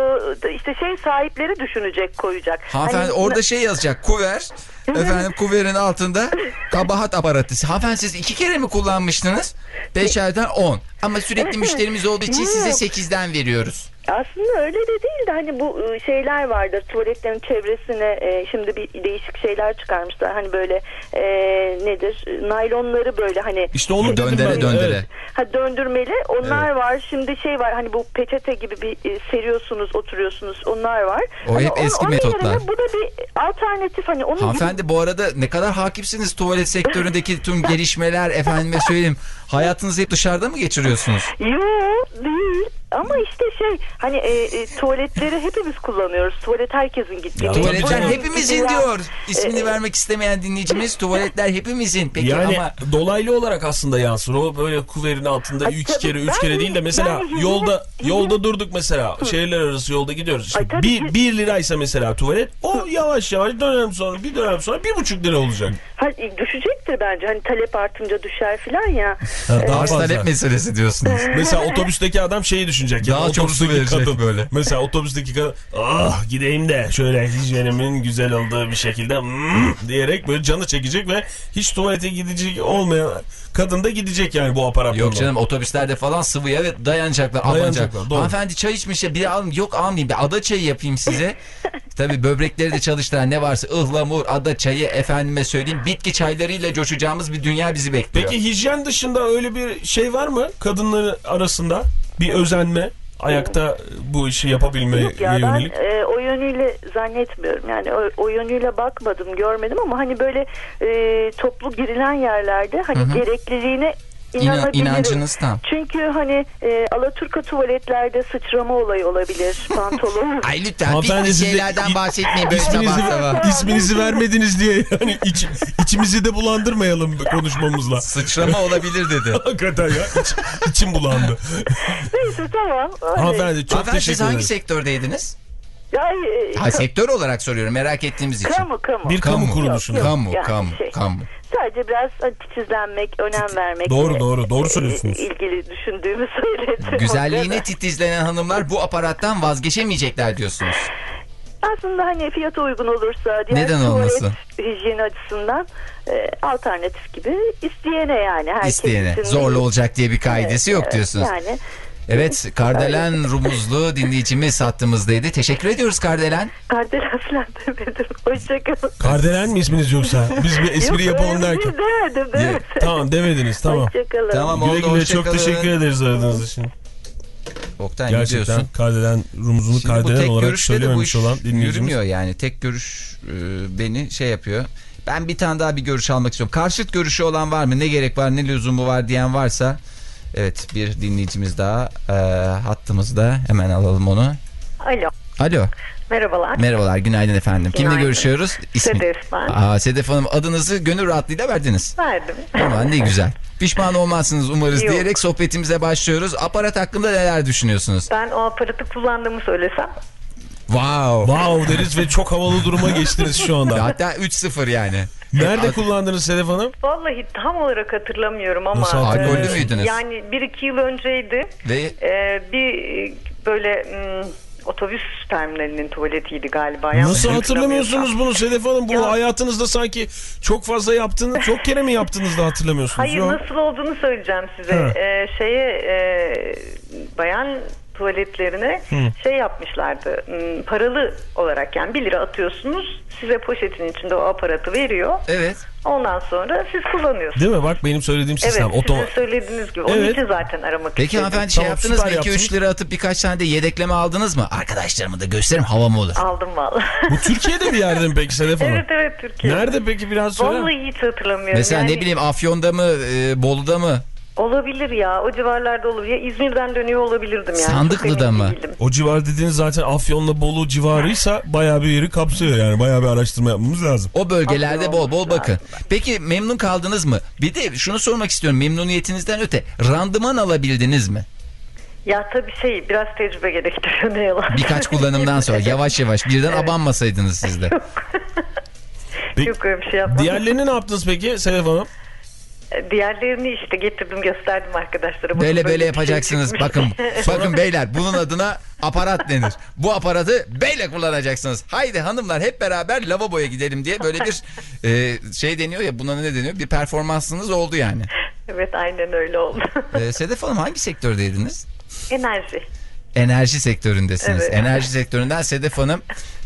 e, işte şey sahipleri düşünecek, koyacak. Hanımefendi Hani- orada şey yazacak, kuver. Efendim kuverin altında kabahat aparatı. Hanımefendi siz iki kere mi kullanmıştınız? Beşerden on. Ama sürekli müşterimiz olduğu için size sekizden veriyoruz. Aslında öyle de değil de hani bu e, şeyler vardır, tuvaletlerin çevresine e, şimdi bir değişik şeyler çıkarmışlar, hani böyle e, nedir, naylonları böyle hani İşte onu dedim Döndere ben. döndere. Evet. ha, döndürmeli onlar var. Şimdi şey var, hani bu peçete gibi bir e, seriyorsunuz, oturuyorsunuz, onlar var. O Hani hep on- eski onun metotlar. yerine bu da bir alternatif, hani onun gibi- Hanımefendi bu arada ne kadar hakimsiniz tuvalet sektöründeki tüm gelişmeler, efendime söyleyeyim. Hayatınızı hep dışarıda mı geçiriyorsunuz? Yok değil. Ama işte şey hani e, e, tuvaletleri hepimiz kullanıyoruz. Tuvalet herkesin gittiği. Ya, Tuvaletler tabii canım. hepimizin diyor. İsmini Ee, vermek istemeyen dinleyicimiz, tuvaletler hepimizin. Peki Yani ama dolaylı olarak aslında yansır. O böyle kuverin altında Ay, üç tabii kere üç ben- kere değil de mesela yani yolda hijyenik- yolda durduk mesela. Şehirler arası yolda gidiyoruz. Şimdi Ay, tabii bir, ki- bir liraysa mesela tuvalet, o yavaş yavaş dönem sonra bir dönem sonra bir buçuk lira olacak. Ha, e, düşecek düşecektir bence. Hani talep artınca düşer filan ya. Ha, daha Arz fazla. talep meselesi diyorsunuz. Mesela otobüsteki adam şeyi düşünecek. Daha Yani çok su otobüsteki verecek kadın böyle. Mesela otobüsteki kadın ah gideyim de şöyle hijyenimin güzel olduğu bir şekilde mm, diyerek böyle canı çekecek ve hiç tuvalete gidecek olmayan kadın da gidecek yani bu aparatla. Yok canım, otobüslerde falan sıvıya ve dayanacaklar. Dayanacaklar, abanacak. doğru. Hanımefendi çay içmiş ya, bir de alın. Yok almayayım, bir ada çayı yapayım size. Tabii böbrekleri de çalıştıran ne varsa ıhlamur, ada çayı, efendime söyleyeyim bitki çaylarıyla coşacağımız bir dünya bizi bekliyor. Peki hijyen dışında öyle bir şey var mı kadınların arasında? Bir özenme, ayakta bu işi yapabilmeye Yok ya, ben yönelik. e, o yönüyle zannetmiyorum. Yani o, o yönüyle bakmadım, görmedim ama hani böyle e, toplu girilen yerlerde hani Hı hı. gerekliliğine İnan, inanabilirim. inancınız tam. Çünkü hani e, alaturka tuvaletlerde sıçrama olayı olabilir, pantolon. Ay lütfen Hanımefendi, bir siz de şeylerden bahsetmeyin böyle sabah İsminizi, sabah. isminizi vermediniz diye yani iç, içimizi de bulandırmayalım konuşmamızla. Sıçrama olabilir dedi. Hakikaten ya iç, içim bulandı. Neyse tamam. Öyle. Hanımefendi çok Hanımefendi siz teşekkür hangi ederim. sektördeydiniz? Ya, e, Ha, sektör olarak soruyorum merak ettiğimiz için. kamu kamu. Bir kamu Kamu. kuruluşunda. Yok, Kamu, yani kamu, şey. kamu. Sadece biraz hani titizlenmek, önem vermek. Doğru, doğru, doğru söylüyorsunuz. İlgili düşündüğümü söyledim. Güzelliğine titizlenen hanımlar bu aparattan vazgeçemeyecekler diyorsunuz. Aslında hani fiyatı uygun olursa, diğer Neden tuvalet olmasın? hijyeni açısından e, alternatif gibi isteyene yani. Herkes İsteyene. için Zorla değil. olacak diye bir kaidesi Evet, yok evet. diyorsunuz. Yani Evet, Kardelen Rumuzlu dinleyicimiz hattımızdaydı. Teşekkür ediyoruz Kardelen. Kardelen falan demedim. Hoşçakalın. Kardelen mi isminiz yoksa? Biz bir espri Yok, yapalım öyle bir derken. şey demedim. demedim. Tamam demediniz tamam. Hoşçakalın. Tamam. Güle Oldu, güle, hoşça çok kalın. teşekkür ederiz aradığınız için. Oktay ne Gerçekten diyorsun? Kardelen Rumuzunu Şimdi bu Kardelen tek olarak görüşte de bu söylememiş iş olan dinleyicimiz. yürümüyor yani. Tek görüş e, beni şey yapıyor. Ben bir tane daha bir görüş almak istiyorum. Karşıt görüşü olan var mı? Ne gerek var, ne lüzumu var diyen varsa. Evet, bir dinleyicimiz daha e, hattımızda. Hemen alalım onu. Alo. Alo. Merhabalar. Merhabalar, günaydın efendim. Kimle Günaydın. görüşüyoruz? İsmi... Sedef ben. Aa, Sedef Hanım, adınızı gönül rahatlığıyla verdiniz. Verdim. Aman ne güzel. Pişman olmazsınız umarız Yok. diyerek sohbetimize başlıyoruz. Aparat hakkında neler düşünüyorsunuz? Ben o aparatı kullandığımı söylesem. Wow. Wow deriz ve çok havalı duruma geçtiniz şu anda. Hatta üç sıfır yani. Nerede Ad- kullandınız Sedef Hanım? Vallahi tam olarak hatırlamıyorum ama. Nasıl hatırlamıyorsun? e, Alkollü müydünüz? Yani bir iki yıl önceydi. Ve E, bir e, böyle m, otobüs terminalinin tuvaletiydi galiba. Yanlış Nasıl hatırlamıyorsunuz hatırlamıyorsam. bunu Sedef Hanım? Bu Ya- hayatınızda sanki çok fazla yaptığınız, çok kere mi yaptığınızı da hatırlamıyorsunuz? Hayır, Yok. nasıl olduğunu söyleyeceğim size. Ha. E, şeye e, bayan tuvaletlerine Hı. şey yapmışlardı. m, Paralı olarak yani bir lira atıyorsunuz. Size poşetin içinde o aparatı veriyor. evet. Ondan sonra siz kullanıyorsunuz. Değil mi? Bak benim söylediğim Evet, sistem. Otom- sizin söylediğiniz gibi. Onun Evet. için zaten aramak Peki istedim. hanımefendi şey Tamam, yaptınız mı? süper iki üç yaptınız. lira atıp birkaç tane de yedekleme aldınız mı? Arkadaşlarıma da gösteririm, hava mı olur? Aldım vallahi. Bu Türkiye'de bir yerde mi peki Sedef Hanım? Evet evet, Türkiye. Nerede peki biraz söyle. Vallahi hiç hatırlamıyorum. Mesela Yani ne bileyim Afyon'da mı, e, Bolu'da mı? olabilir ya, o civarlarda olabilir. Ya İzmir'den dönüyor olabilirdim yani. Sandıklı'da Çok emin mı? değilim. O civar dediğiniz zaten Afyon'la Bolu civarıysa bayağı bir yeri kapsıyor yani. Bayağı bir araştırma yapmamız lazım. O bölgelerde Afyon bol bol olması bakın. lazım. Peki memnun kaldınız mı? Bir de şunu sormak istiyorum, memnuniyetinizden öte randıman alabildiniz mi? Ya tabii şey, biraz tecrübe gerektiriyor, ne yalan. Birkaç kullanımdan sonra yavaş yavaş birden Evet. abanmasaydınız siz de. Peki, Yok öyle bir şey yapmadım. diğerlerini ne yaptınız peki Sedef Hanım? Diğerlerini işte getirdim, gösterdim arkadaşlara. Bakın Böyle böyle bir şey yapacaksınız. çıkmış. Bakın bakın beyler, bunun adına aparat denir. Bu aparatı beyle kullanacaksınız. Haydi hanımlar hep beraber lavaboya gidelim diye böyle bir e, şey deniyor ya, buna ne deniyor? Bir performansınız oldu yani. Evet, aynen öyle oldu. E, Sedef Hanım hangi sektördeydiniz? Enerji. Enerji sektöründesiniz. Evet. Enerji sektöründen Sedef Hanım.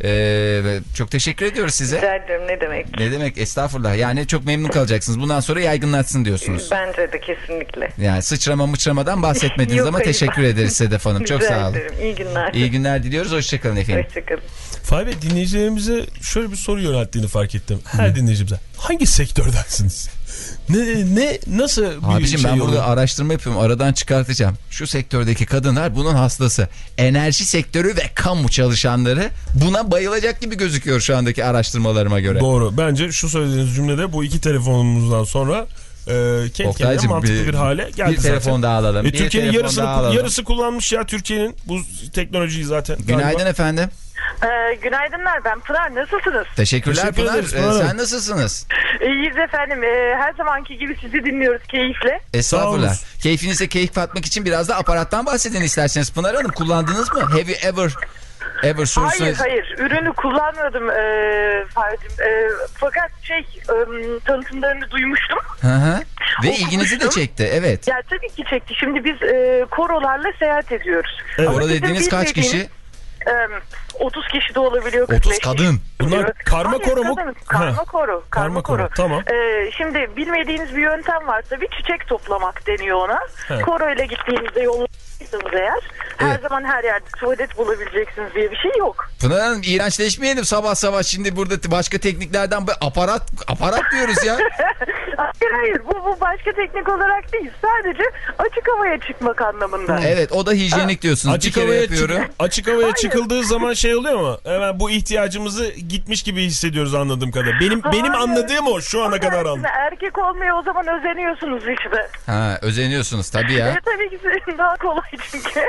E, çok teşekkür ediyoruz size. Rica ederim, ne demek. Ne demek, estağfurullah. Yani çok memnun kalacaksınız. Bundan sonra yaygınlaşsın diyorsunuz. Bence de kesinlikle. Yani sıçrama mıçramadan bahsetmediniz Yok, ama hayır. teşekkür ederiz Sedef Hanım. Çok Rica sağ olun. ederim. İyi günler. İyi günler diliyoruz. Hoşçakalın efendim. Hoşçakalın. Fahri Bey, dinleyicilerimize şöyle bir soru yönelttiğini fark ettim. Her dinleyicimize. Hangi sektördensiniz? Ne, ne, nasıl bir Abiciğim şey ben burada oluyor? araştırma yapıyorum. Aradan çıkartacağım. Şu sektördeki kadınlar bunun hastası. Enerji sektörü ve kamu çalışanları buna bayılacak gibi gözüküyor şu andaki araştırmalarıma göre. Doğru. Bence şu söylediğiniz cümlede bu iki telefonumuzdan sonra e, kendi kendine mantıklı bir, bir hale geldi bir zaten. telefon daha alalım. E, Türkiye'nin yarısını, alalım. yarısı kullanmış ya Türkiye'nin bu teknolojiyi zaten. Günaydın galiba. efendim. Ee, günaydınlar, ben Pınar, nasılsınız? Teşekkürler Teşekkür Pınar. ederiz, Ee, Pınar. sen nasılsınız? İyiyiz efendim, ee, her zamanki gibi sizi dinliyoruz keyifle. Estağfurullah. olsun. Keyfinize keyif katmak için biraz da aparattan bahsedin isterseniz. Pınar Hanım, kullandınız mı? Have you ever ever sorusuna... Hayır hayır, ürünü kullanmadım ee, Fahri'cim. Ee, fakat şey ee, tanıtımlarını duymuştum. Hı hı. Ve Okumuştum. ilginizi de çekti, evet. Ya tabii ki çekti. Şimdi biz ee, korolarla seyahat ediyoruz. Evet. Ama Orada bizim dediğiniz kaç bilmediğimiz, kişi? ee, otuz kişi de olabiliyor. kırk beş otuz kadın. Bunlar Hayır, karma koro mu? kadın. Karma Ha. koro. Karma, Karma koro, koro. tamam. Ee, şimdi bilmediğiniz bir yöntem var tabii. Çiçek toplamak deniyor ona. He. Koro ile gittiğinizde yolladıysanız eğer her Evet. zaman her yerde tuvalet bulabileceksiniz diye bir şey yok. Pınar Hanım, iğrençleşmeyelim sabah sabah şimdi burada başka tekniklerden bu aparat aparat diyoruz ya. Hayır hayır, bu, bu başka teknik olarak değil. Sadece açık havaya çıkmak anlamında. Evet, o da hijyenik diyorsunuz. Açık bir kere havaya, yapıyorum. çık, açık havaya Hayır. çıkıldığı zaman şey oluyor mu? Hemen bu ihtiyacımızı gitmiş gibi hissediyoruz anladığım kadar. Benim benim Hayır. anladığım o şu ana kadar anladım. Erkek olmaya o zaman özeniyorsunuz işte. Ha, özeniyorsunuz tabii ya. E, tabii ki senin daha kolay çünkü.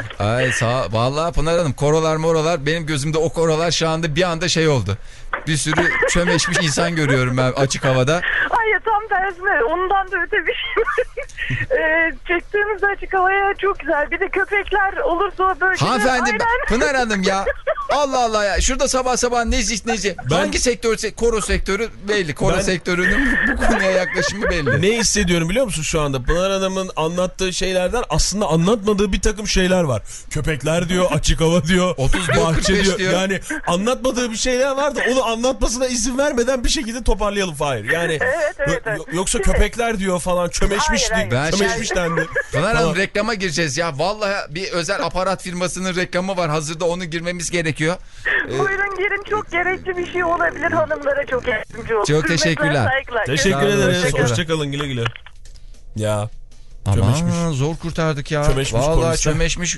Ay sağ vallahi Pınar Hanım, korolar morolar benim gözümde, o korolar şu anda bir anda şey oldu. Bir sürü çömeşmiş insan görüyorum ben açık havada. Hayır, tam tersine. Ondan da öte bir şey var. e, çektiğimiz açık havaya çok güzel. Bir de köpekler olursa o bölgede. Hanımefendi, Aynen. Pınar Hanım ya. Allah Allah ya. Şurada sabah sabah nezih nezih. Ben- Hangi sektör? Koro sektörü belli. Koro Ben- sektörünün bu konuya yaklaşımı belli. Ne hissediyorum biliyor musun şu anda? Pınar Hanım'ın anlattığı şeylerden aslında anlatmadığı bir takım şeyler var. Köpekler diyor, açık hava diyor, otuz diyor, kırk bahçe beş diyor. diyor. Yani anlatmadığı bir şeyler var da onu anlatmasına izin vermeden bir şekilde toparlayalım Fahir. Yani Evet, evet, yo- evet. yoksa köpekler diyor falan, çömeşmiş Hayır, diyor. hayır. Ben Çömeşmiş dendi. Pınar Hanım, Tamam. reklama gireceğiz ya. Vallahi bir özel aparat firmasının reklamı var. Hazırda onu girmemiz gerekiyor. Ee, Buyurun girin, çok gerekli bir şey olabilir, hanımlara çok yardımcı olur. Çok Hürmetler, teşekkürler. saygılar. Teşekkür Sağ olun, ederiz. hoşçakalın. Hoşçakalın, güle güle. Ya. Aman Çömeşmiş. zor kurtardık ya. Çömeşmiş Vallahi polisler. çömeşmiş.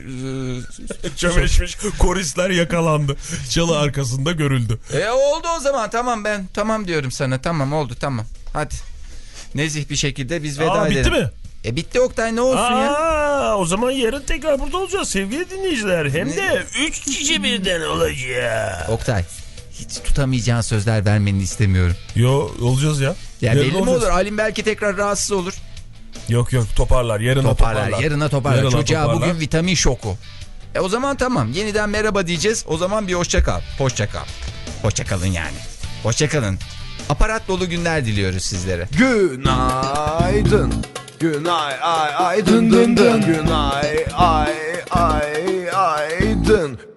Çömeşmiş koristler yakalandı. Çalı arkasında görüldü. E oldu o zaman, tamam, ben tamam diyorum sana, tamam oldu, tamam. Hadi. Nezih bir şekilde biz veda Aa, edelim. bitti mi? E bitti Oktay, ne olsun Aa, ya. o zaman yarın tekrar burada olacağız sevgili dinleyiciler. Hem de üç kişi birden olacak. Oktay, hiç tutamayacağın sözler vermeni istemiyorum. Yo, olacağız ya. Ya Yarın belli mi olacağız. olur? Halim belki tekrar rahatsız olur. Yok yok, toparlar. Yarına Toparlar, toparlar. yarına toparlar. Yarına Çocuğa toparlar. bugün vitamin şoku. E o zaman tamam, yeniden merhaba diyeceğiz. O zaman bir hoşça kal. Hoşça kal. Hoşça kalın yani. Hoşça kalın. Aparat dolu günler diliyoruz sizlere. Günaydın. Günay ay ay dın dın dın. Günay ay ay ay dın.